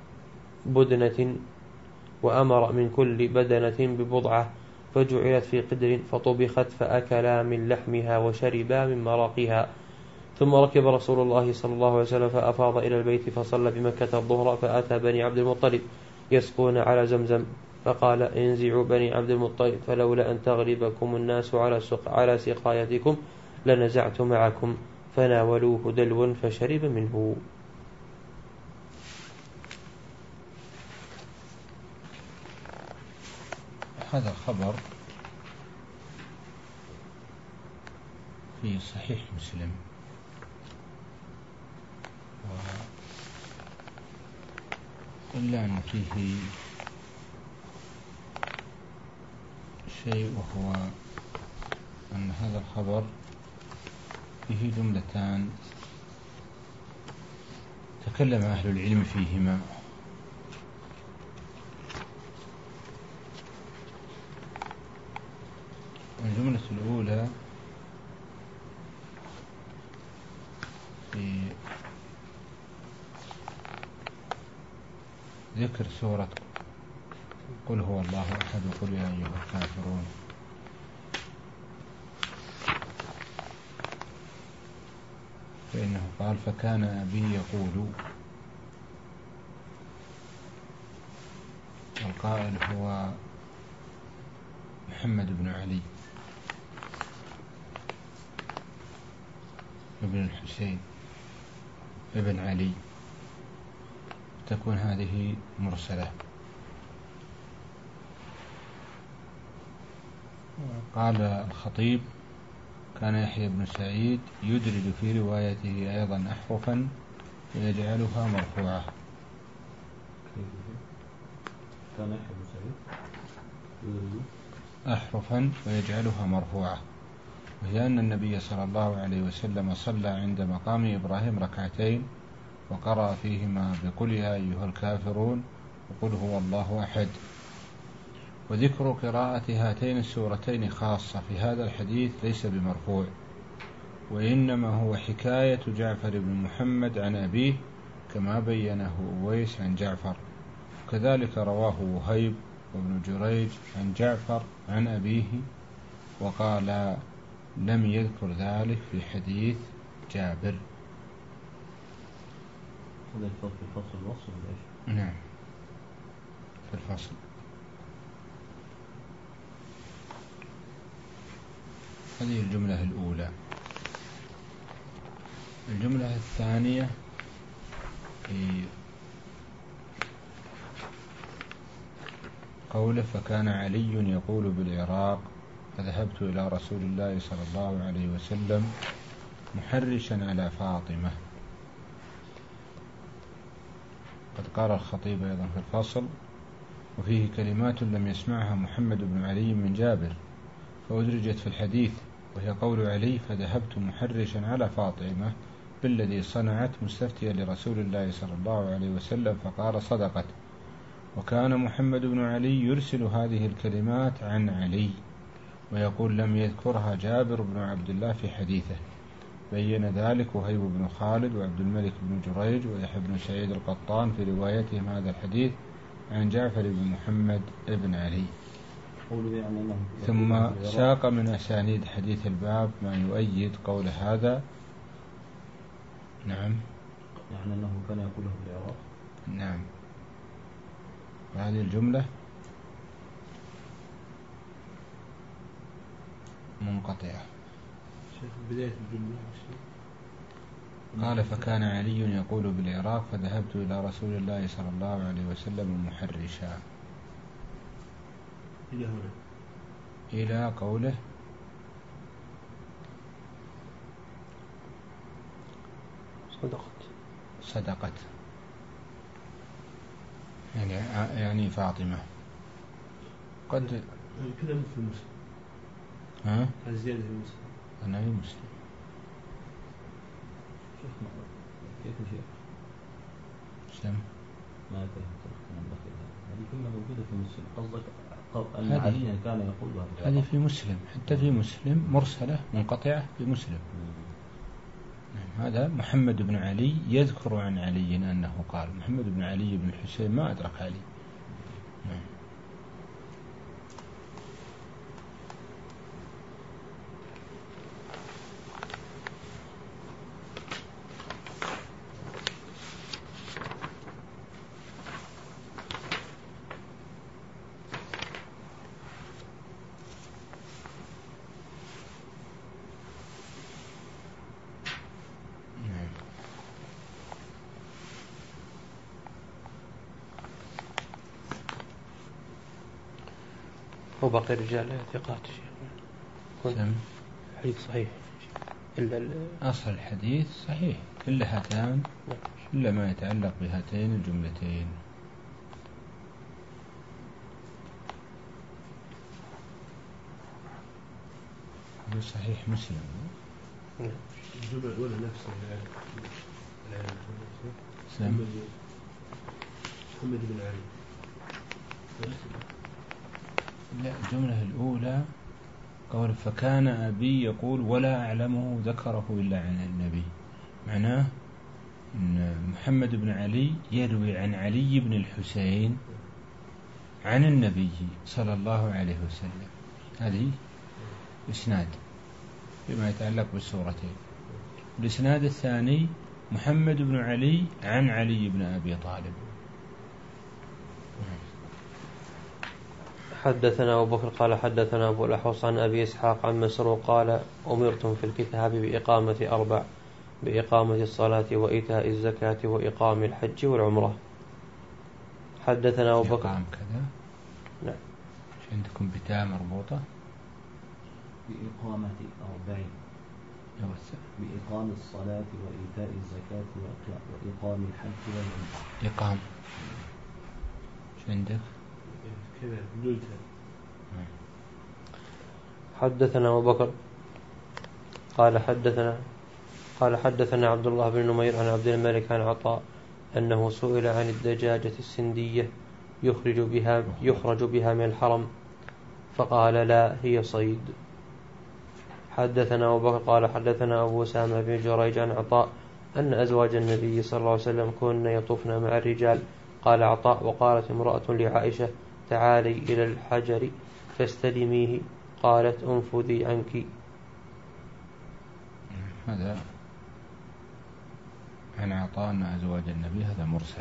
بدنة وأمر من كل بدنة ببضعة، فجعلت في قدر فطبخت، فأكلا من لحمها وشربا من مرقها. ثم ركب رسول الله صلى الله عليه وسلم فأفاض إلى البيت، فصلى بمكة الظهر، فأتى بني عبد المطلب يسقون على زمزم، فقال: انزعوا بني عبد المطلب، فلولا أن تغلبكم الناس على على سقايتكم لنزعت معكم، فناولوه دلوا فشرب منه. هذا الخبر في صحيح مسلم، إلا أن فيه شيء، وهو أن هذا الخبر فيه جملتان تكلم أهل العلم فيهما. الجملة الأولى في ذكر سورة قل هو الله أحد وقل يا أيها الكافرون، فإنه قال فكان أبي يقول، والقائل هو محمد بن علي ابن الحسين ابن علي، تكون هذه مرسلة. قال الخطيب كان يحيى بن سعيد يدرج في روايته أيضا أحرفا ويجعلها مرفوعة. كان يحيى بن سعيد أحرفا ويجعلها مرفوعة، وهي أن النبي صلى الله عليه وسلم صلى عند مقام إبراهيم ركعتين وقرأ فيهما بقل يا أيها الكافرون وقل هو الله أحد. وذكر قراءة هاتين السورتين خاصة في هذا الحديث ليس بمرفوع، وإنما هو حكاية جعفر بن محمد عن أبيه كما بينه أويس عن جعفر، وكذلك رواه وهيب وابن جريج عن جعفر عن أبيه، وقال لم يذكر ذلك في حديث جابر. هذا الفصل في الفصل الوصل ليش؟ نعم في الفصل. هذه الجملة الأولى. الجملة الثانية في قوله فكان علي يقول بالعراق فذهبت إلى رسول الله صلى الله عليه وسلم محرشا على فاطمة. قد قال الخطيب أيضا في الفصل وفيه كلمات لم يسمعها محمد بن علي من جابر فأدرجت في الحديث، وهي قول علي فذهبت محرشا على فاطمة بالذي صنعت مستفتيا لرسول الله صلى الله عليه وسلم فقال صدقت. وكان محمد بن علي يرسل هذه الكلمات عن علي ويقول لم يذكرها جابر بن عبد الله في حديثه. بين ذلك وهيب بن خالد وعبد الملك بن جريج ويحيى بن سعيد القطان في روايتهم هذا الحديث عن جعفر بن محمد بن علي. ثم ساق من أسانيد حديث الباب ما يؤيد قول هذا. نعم يعني أنه كان يقوله بالعراق. نعم. وهذه الجملة منقطعة. شيخ بداية الجملة قال فكان علي يقول بالعراق فذهبت إلى رسول الله صلى الله عليه وسلم محرشا إلى هنا إلى قوله صدقت صدقت يعني يعني فاطمة. قد كذا مثل مسلم. ها الزيادة في مسلم. أنا في مسلم. كيف شيء سم ما هذه كلها موجودة في مسلم. قصدك أن علي كان يقولها هذه في مسلم، حتى في مسلم مرسلة منقطعة في مسلم. نعم. هذا محمد بن علي يذكر عن علي أنه قال. محمد بن علي بن الحسين ما أدرك علي. نعم. وباقي الرجال ثقات. سم حديث صحيح إلا أصل الحديث صحيح إلا هاتان، إلا ما يتعلق بهاتين الجملتين. في صحيح مسلم. الجمع ولا نفسه محمد محمد بن علي. لا، الجملة الأولى قول فكان أبي يقول ولا أعلمه ذكره إلا عن النبي، معناه أن محمد بن علي يروي عن علي بن الحسين عن النبي صلى الله عليه وسلم. هذه إسناد فيما يتعلق بالسورتين. الإسناد الثاني محمد بن علي عن علي بن أبي طالب. حدثنا أبو بكر قال حدثنا أبو الأحوص عن أبي إسحاق عن مسروق قال أمرتم في الكتاب بإقامة أربع: بإقامة الصلاة وإيتاء الزكاة وإقام الحج والعمرة. حدثنا أبو بكر إقام كذا. نعم. عندكم بتاء مربوطة. بإقامة أربعين: بإقام الصلاة وإيتاء الزكاة وإقام الحج والعمرة. إقام شو عندك؟ كذا بدولتها. حدثنا أبو بكر قال حدثنا قال حدثنا عبد الله بن نمير عن عبد الملك عن عطاء أنه سئل عن الدجاجة السندية يخرج بها يخرج بها من الحرم فقال لا، هي صيد. حدثنا أبو بكر قال حدثنا أبو أسامة بن جريج عن عطاء أن أزواج النبي صلى الله عليه وسلم كن يطوفن مع الرجال. قال عطاء: وقالت امرأة لعائشة: تعالي إلى الحجر فاستلميه، قالت: انفذي عنك. هذا عن عطاء أن أزواج النبي، هذا مرسل.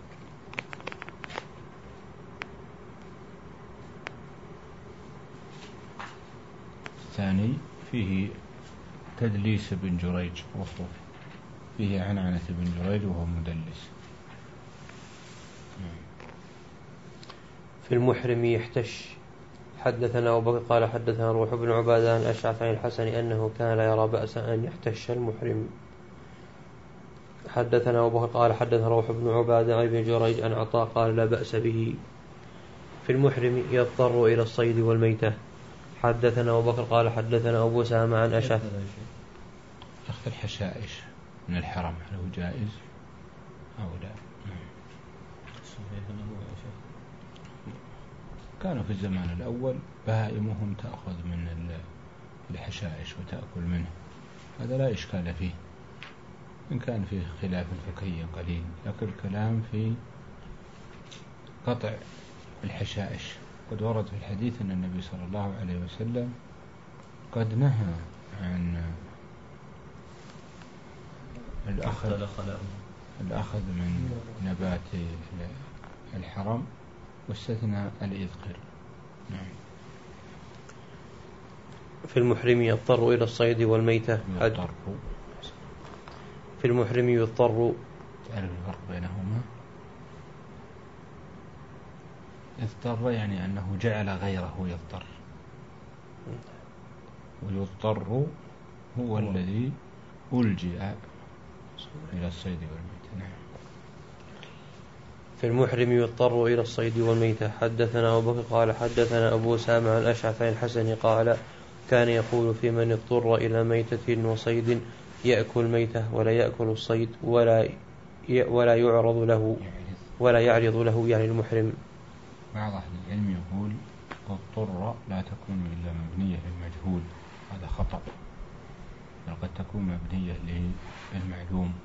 الثاني فيه تدليس بن جريج، وصف فيه عنعنة بن جريج وهو مدلس. في المحرم يحتش. حدثنا أبو بكر قال حدثنا روح بن عبادة عن أشعث عن الحسن أنه كان لا يرى بأسا أن يحتش المحرم. حدثنا أبو بكر قال حدثنا روح بن عبادة عن ابن جريج عن عطاء قال لا بأس به. في المحرم يضطر إلى الصيد والميتة. حدثنا أبو بكر قال حدثنا أبو أسامة عن أشعث. أخذ الحشائش من الحرم هل هو جائز أو لا؟ كانوا في الزمان الأول بهائمهم تأخذ من الحشائش وتأكل منه، هذا لا إشكال فيه، إن كان فيه خلاف فقهي قليل، لكن الكلام في قطع الحشائش. قد ورد في الحديث أن النبي صلى الله عليه وسلم قد نهى عن الأخذ, الأخذ من نبات الحرم واستثنى الإذخر. نعم. في المحرم يضطر إلى الصيد والميتة. يضطر. في المحرم يضطر. تعرف الفرق بينهما؟ اضطر يعني أنه جعل غيره يضطر، ويضطر هو الذي ألجئ إلى الصيد والميتة. نعم. في المحرم يضطر إلى الصيد والميتة. حدثنا أبو بكر قال حدثنا أبو أسامة عن أشعث عن الحسن قال كان يقول في من اضطر إلى ميتة وصيد يأكل ميتة ولا يأكل الصيد ولا ولا يعرض له ولا يعرض له يعني المحرم. بعض أهل العلم يقول اضطر لا تكون إلا مبنية للمجهول، هذا خطأ، بل قد تكون مبنية للمعلوم.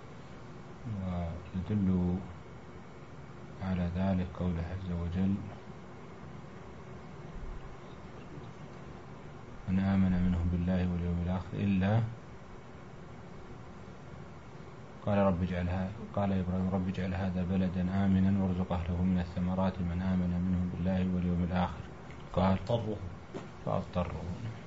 ويدل على ذلك قوله عز وجل: من آمن منهم بالله واليوم الآخر إلا قال رب اجعل هذا قال إبراهيم رب اجعل هذا بلدا آمنا وارزق أهله من الثمرات من آمن منهم بالله واليوم الآخر قال فأضطره.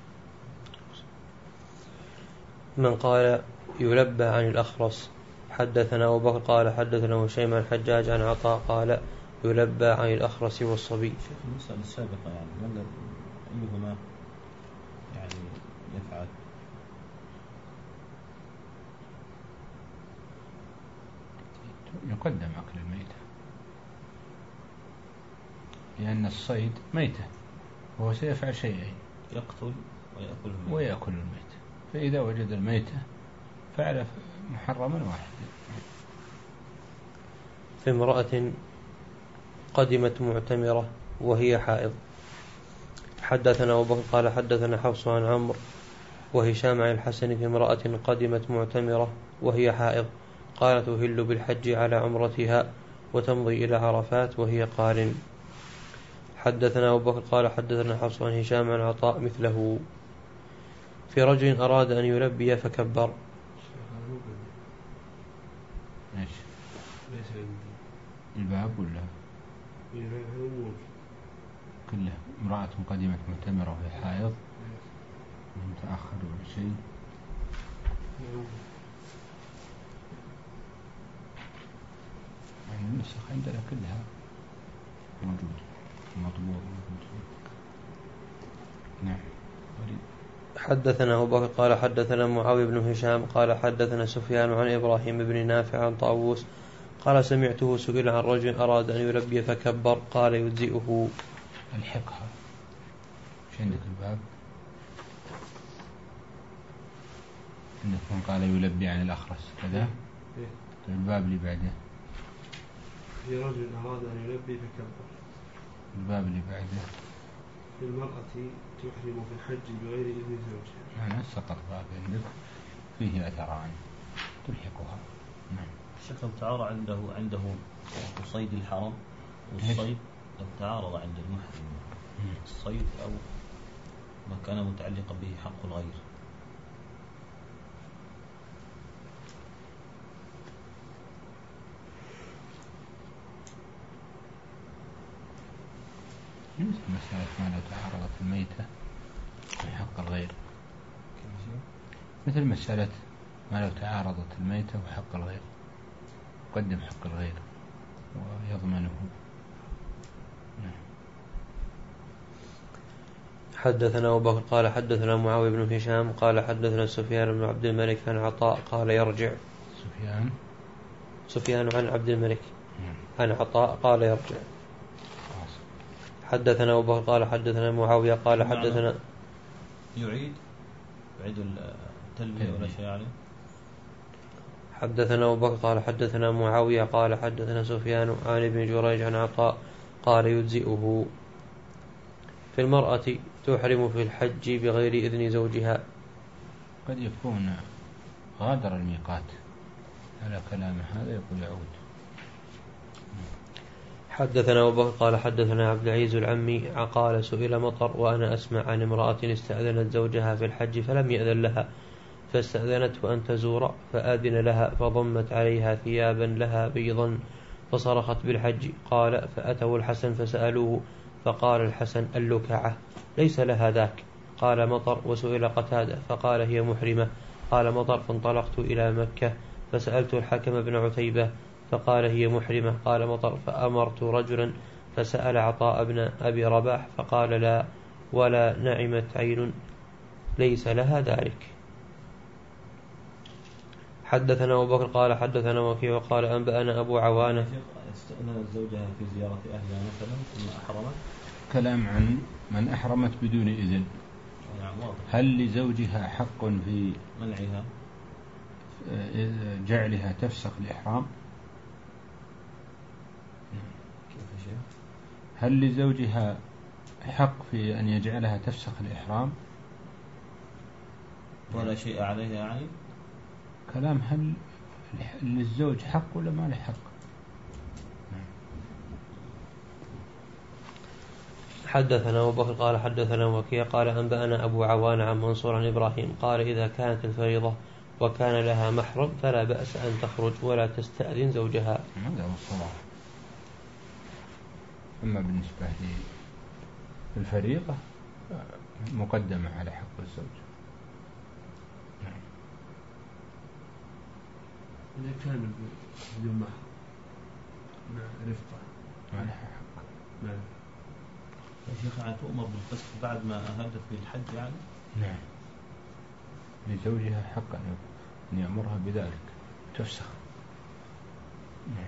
من قال يلبى عن الأخرس. حدثنا أبو بكر قال حدثنا هشيم عن حجاج عن عطاء قال يلبى عن الأخرس والصبي. المسألة السابقة يعني من أيهما يعني يفعل؟ يقدم أكل الميتة، لأن الصيد ميتة وهو سيفعل شيئين: يقتل ويأكل ويأكل الميت، فإذا وجد الميتة فعل محرما واحدا. في امرأة قدمت معتمرة وهي حائض. حدثنا أبو بكر قال حدثنا حفص عن عمرو وهشام عن الحسن في امرأة قدمت معتمرة وهي حائض قالت أهل بالحج على عمرتها وتمضي إلى عرفات وهي قارن. حدثنا أبو بكر قال حدثنا حفص عن هشام عن عطاء مثله. في رجل أراد أن يلبي فكبر. ايش ليس عندي الباب ولا كله؟ امرأة قدمت معتمرة وهي حائض متأخر ولا شيء؟ يعني النسخ عندنا كلها موجود مطبوع موجود. نعم. حدثنا أبو بكر قال حدثنا معاوية بن هشام قال حدثنا سفيان عن إبراهيم بن نافع عن طاووس قال سمعته سئل عن رجل أراد أن يلبي فكبر قال يجزئه. الحقها. ايش عندك الباب؟ عندكم قال يلبي عن الأخرس كذا. الباب اللي بعده في رجل أراد أن يلبي فكبر. الباب اللي بعده في المرأة تحرم في الحج بغير إذن زوجها. أنا سقط باب عندك فيه أثران تلحقها. نعم. الشيخ تعارض عنده عنده صيد الحرم والصيد لو تعارض عند المحرم الصيد أو ما كان متعلقا به حق الغير. مثل مسألة ما لو تعارضت الميتة وحق الغير، مثل مسألة ما لو تعارضت الميتة وحق الغير قدم حق الغير ويضمنه. حدثنا أبو بكر قال حدثنا معاوية بن هشام قال حدثنا سفيان بن عبد الملك عن عطاء قال يرجع. سفيان سفيان عن عبد الملك عن عطاء قال يرجع. حدثنا أبو بكر قال حدثنا معاوية قال حدثنا يعيد يعيد التلبية ولا شيء يعني. حدثنا أبو بكر قال حدثنا معاوية قال حدثنا سفيان عن ابن جريج عن عطاء قال يجزئه. في المرأة تحرم في الحج بغير إذن زوجها. قد يكون غادر الميقات على كلام هذا يقول يعود. حدثنا أبو بكر قال حدثنا عبد العزيز العمي قال سئل مطر وأنا أسمع عن امرأة استأذنت زوجها في الحج فلم يأذن لها فاستأذنته أن تزور فآذن لها فضمت عليها ثيابا لها بيضا فصرخت بالحج. قال فأتوا الحسن فسألوه فقال الحسن اللكعة ليس لها ذاك. قال مطر وسئل قتادة فقال هي محرمة. قال مطر فانطلقت إلى مكة فسألت الحكم بن عتيبة فقال هي محرمة. قال مطر فأمرت رجلا فسأل عطاء بن أبي رباح فقال لا ولا نعمت عين ليس لها ذلك. حدثنا أبو بكر قال حدثنا وكيع قال أنبأنا أبو عوانة. استأذنت زوجها في زيارة أهلها مثلا ثم أحرمت. كلام عن من أحرمت بدون إذن. هل لزوجها حق في منعها جعلها تفسخ الإحرام؟ كيف شيء؟ هل لزوجها حق في أن يجعلها تفسخ الإحرام؟ ولا شيء عليها يعني؟ كلام هل للزوج حق ولا ما له حق؟ حدثنا أبو بكر قال حدثنا وكيع قال أنبأنا أبو عوان عن منصور عن إبراهيم قال إذا كانت الفريضة وكان لها محرم فلا بأس أن تخرج ولا تستأذن زوجها. هذا هو الصواب. أما بالنسبة للفريضة مقدمة على حق الزوج. إذا كان بدون محرم مع رفقة ما لها حق. نعم. يا شيخ يعني تؤمر بالفسخ بعد ما أهدت بالحج يعني؟ نعم. لزوجها حق أن يأمرها بذلك تفسخ. نعم.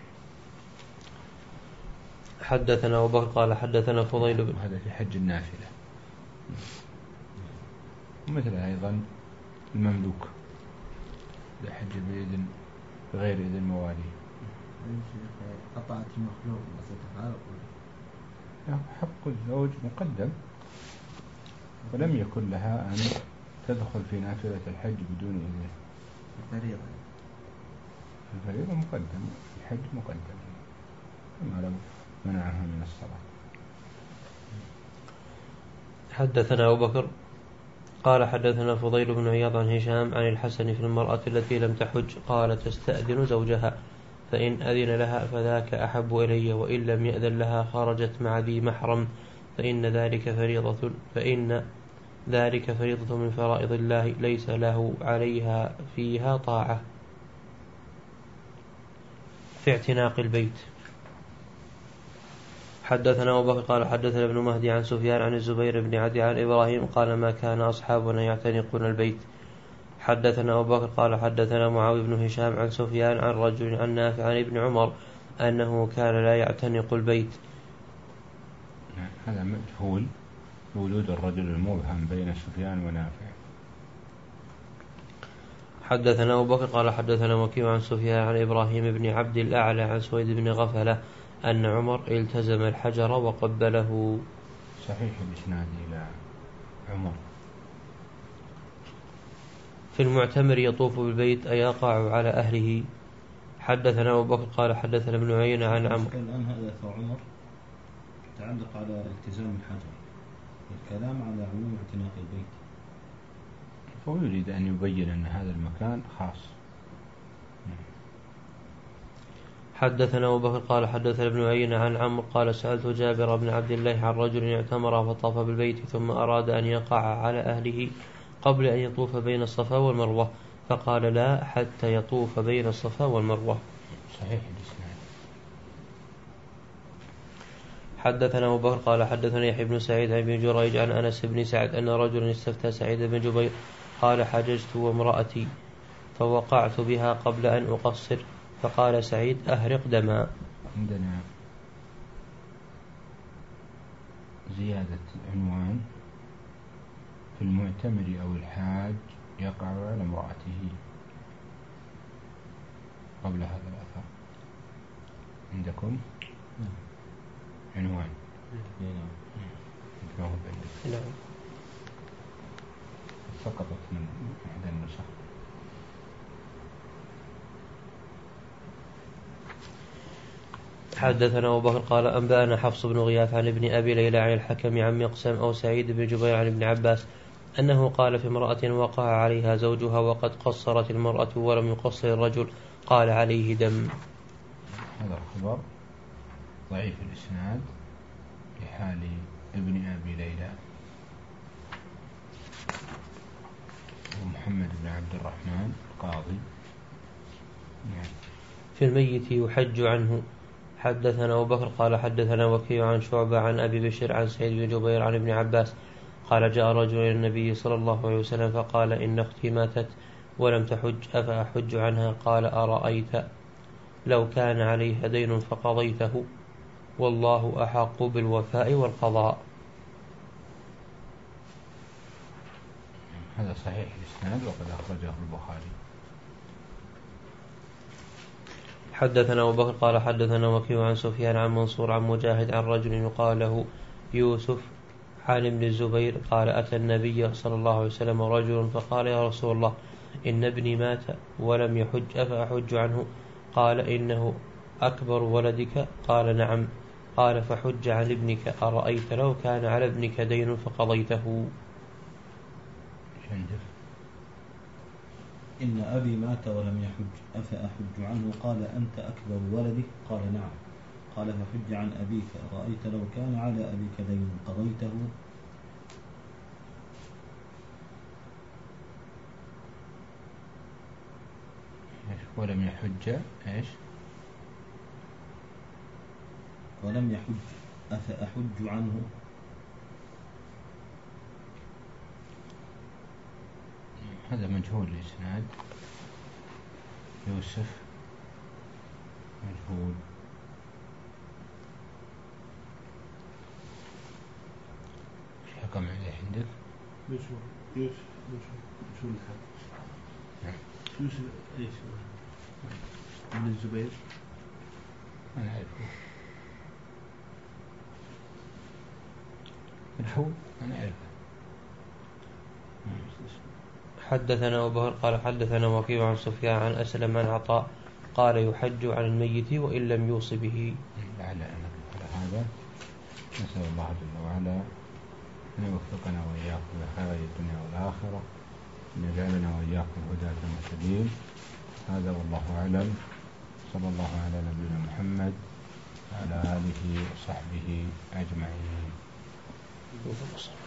حدثنا أبو بكر قال حدثنا فضيل بن هذا في حج النافلة. مثل أيضا المملوك يحج بإذن بغير إذن مواليه. قطعت المخلوق ستفعل حق الزوج مقدم، ولم يكن لها أن تدخل في نافلة الحج بدون إذن. الفريضة الفريضة مقدم، الحج مقدم، ما لو منعها من الصلاة. حدثنا أبو بكر قال حدثنا فضيل بن عياض عن هشام عن الحسن في المرأة التي لم تحج قال تستأذن زوجها فإن أذن لها فذاك أحب إلي، وإن لم يأذن لها خرجت مع ذي محرم فإن ذلك فريضة فإن ذلك فريضة من فرائض الله ليس له عليها فيها طاعة. في اعتناق البيت. حدثنا أبو بكر قال حدثنا ابن مهدي عن سفيان عن الزبير بن عدي عن إبراهيم قال ما كان أصحابنا يعتنقون البيت. حدثنا أبو بكر قال حدثنا معاوية بن هشام عن سفيان عن رجل عن نافع عن ابن عمر أنه كان لا يعتنق البيت. هذا مجهول وجود الرجل المبهم بين سفيان ونافع. حدثنا أبو بكر قال حدثنا وكيع عن سفيان عن إبراهيم بن عبد الأعلى عن سويد بن غفلة أن عمر التزم الحجر وقبله. صحيح الإسناد إلى عمر. في المعتمر يطوف بالبيت أيقع على أهله. حدثنا أبو بكر قال حدثنا ابن عيينة عن عمرو. الآن هذا عمر تعلق على التزام الحجر، الكلام على عموم اعتناق البيت، فهو يريد أن يبين أن هذا المكان خاص. حدثنا أبو بكر قال حدثنا ابن عيينة عن عمرو قال سألت جابر بن عبد الله عن رجل اعتمر فطاف بالبيت ثم أراد أن يقع على أهله قبل أن يطوف بين الصفا والمروة فقال لا حتى يطوف بين الصفا والمروة. صحيح الإسناد. حدثنا أبو بكر قال حدثنا يحيى بن سعيد عن ابن جريج عن أنس بن سعد أن رجلا استفتى سعيد بن جبير قال حججت وامرأتي فوقعت بها قبل أن أقصر فقال سعيد أهرق دما. عندنا زيادة عنوان في المعتمر أو الحاج يقع على امرأته قبل هذا الأثر. عندكم عنوان؟ نعم. نعم. سقطت من إحدى النسخ. حدثنا أبو بكر قال أنبأنا حفص بن غياث عن ابن أبي ليلى عن الحكم عن مقسم أو سعيد بن جبير عن ابن عباس أنه قال في امرأة وقع عليها زوجها وقد قصرت المرأة ولم يقصر الرجل قال عليه دم. هذا الخبر ضعيف الإسناد لحال ابن أبي ليلى ومحمد بن عبد الرحمن القاضي. في الميت يحج عنه. حدثنا أبو بكر قال حدثنا وكيع عن شعبة عن أبي بشر عن سعيد بن جبير عن ابن عباس قال جاء رجل إلى النبي صلى الله عليه وسلم فقال إن أختي ماتت ولم تحج أفأحج عنها؟ قال أرأيت لو كان عليها دين فقضيته والله أحق بالوفاء والقضاء. هذا صحيح الإسناد وقد أخرجه البخاري. حدثنا أبو بكر قال حدثنا وكيع عن سفيان عن منصور عن مجاهد عن رجل يقال له يوسف عن ابن الزبير قال أتى النبي صلى الله عليه وسلم رجل فقال يا رسول الله إن ابني مات ولم يحج أفأحج عنه؟ قال إنه أكبر ولدك؟ قال نعم. قال فحج عن ابنك أرأيت لو كان على ابنك دين فقضيته. إن أبي مات ولم يحج أفأحج عنه؟ قال أنت أكبر ولده؟ قال نعم. قال فحج عن أبيك أرأيت لو كان على أبيك دين قضيته؟ ولم يحج إيش؟ ولم يحج أفأحج عنه؟ هذا مجهول الإسناد. يوسف مجهول. ايش حكم عليه عندك؟ يوسف يوسف يوسف يوسف الحق يوسف ايش من الزبير أنا أعرفه الحول أنا أعرفه. حدثنا أبو بكر قال حدثنا وكيع عن سفيان عن أسلم عن عطاء قال يحج عن الميت وإن لم يوص به. على هذا نسأل الله جل وعلا أن يوفقنا وإياكم لخير الدنيا والآخرة، أن يجعلنا وإياكم هداة المهتدين. هذا والله أعلم. صلى الله على نبينا محمد وعلى آله وصحبه أجمعين.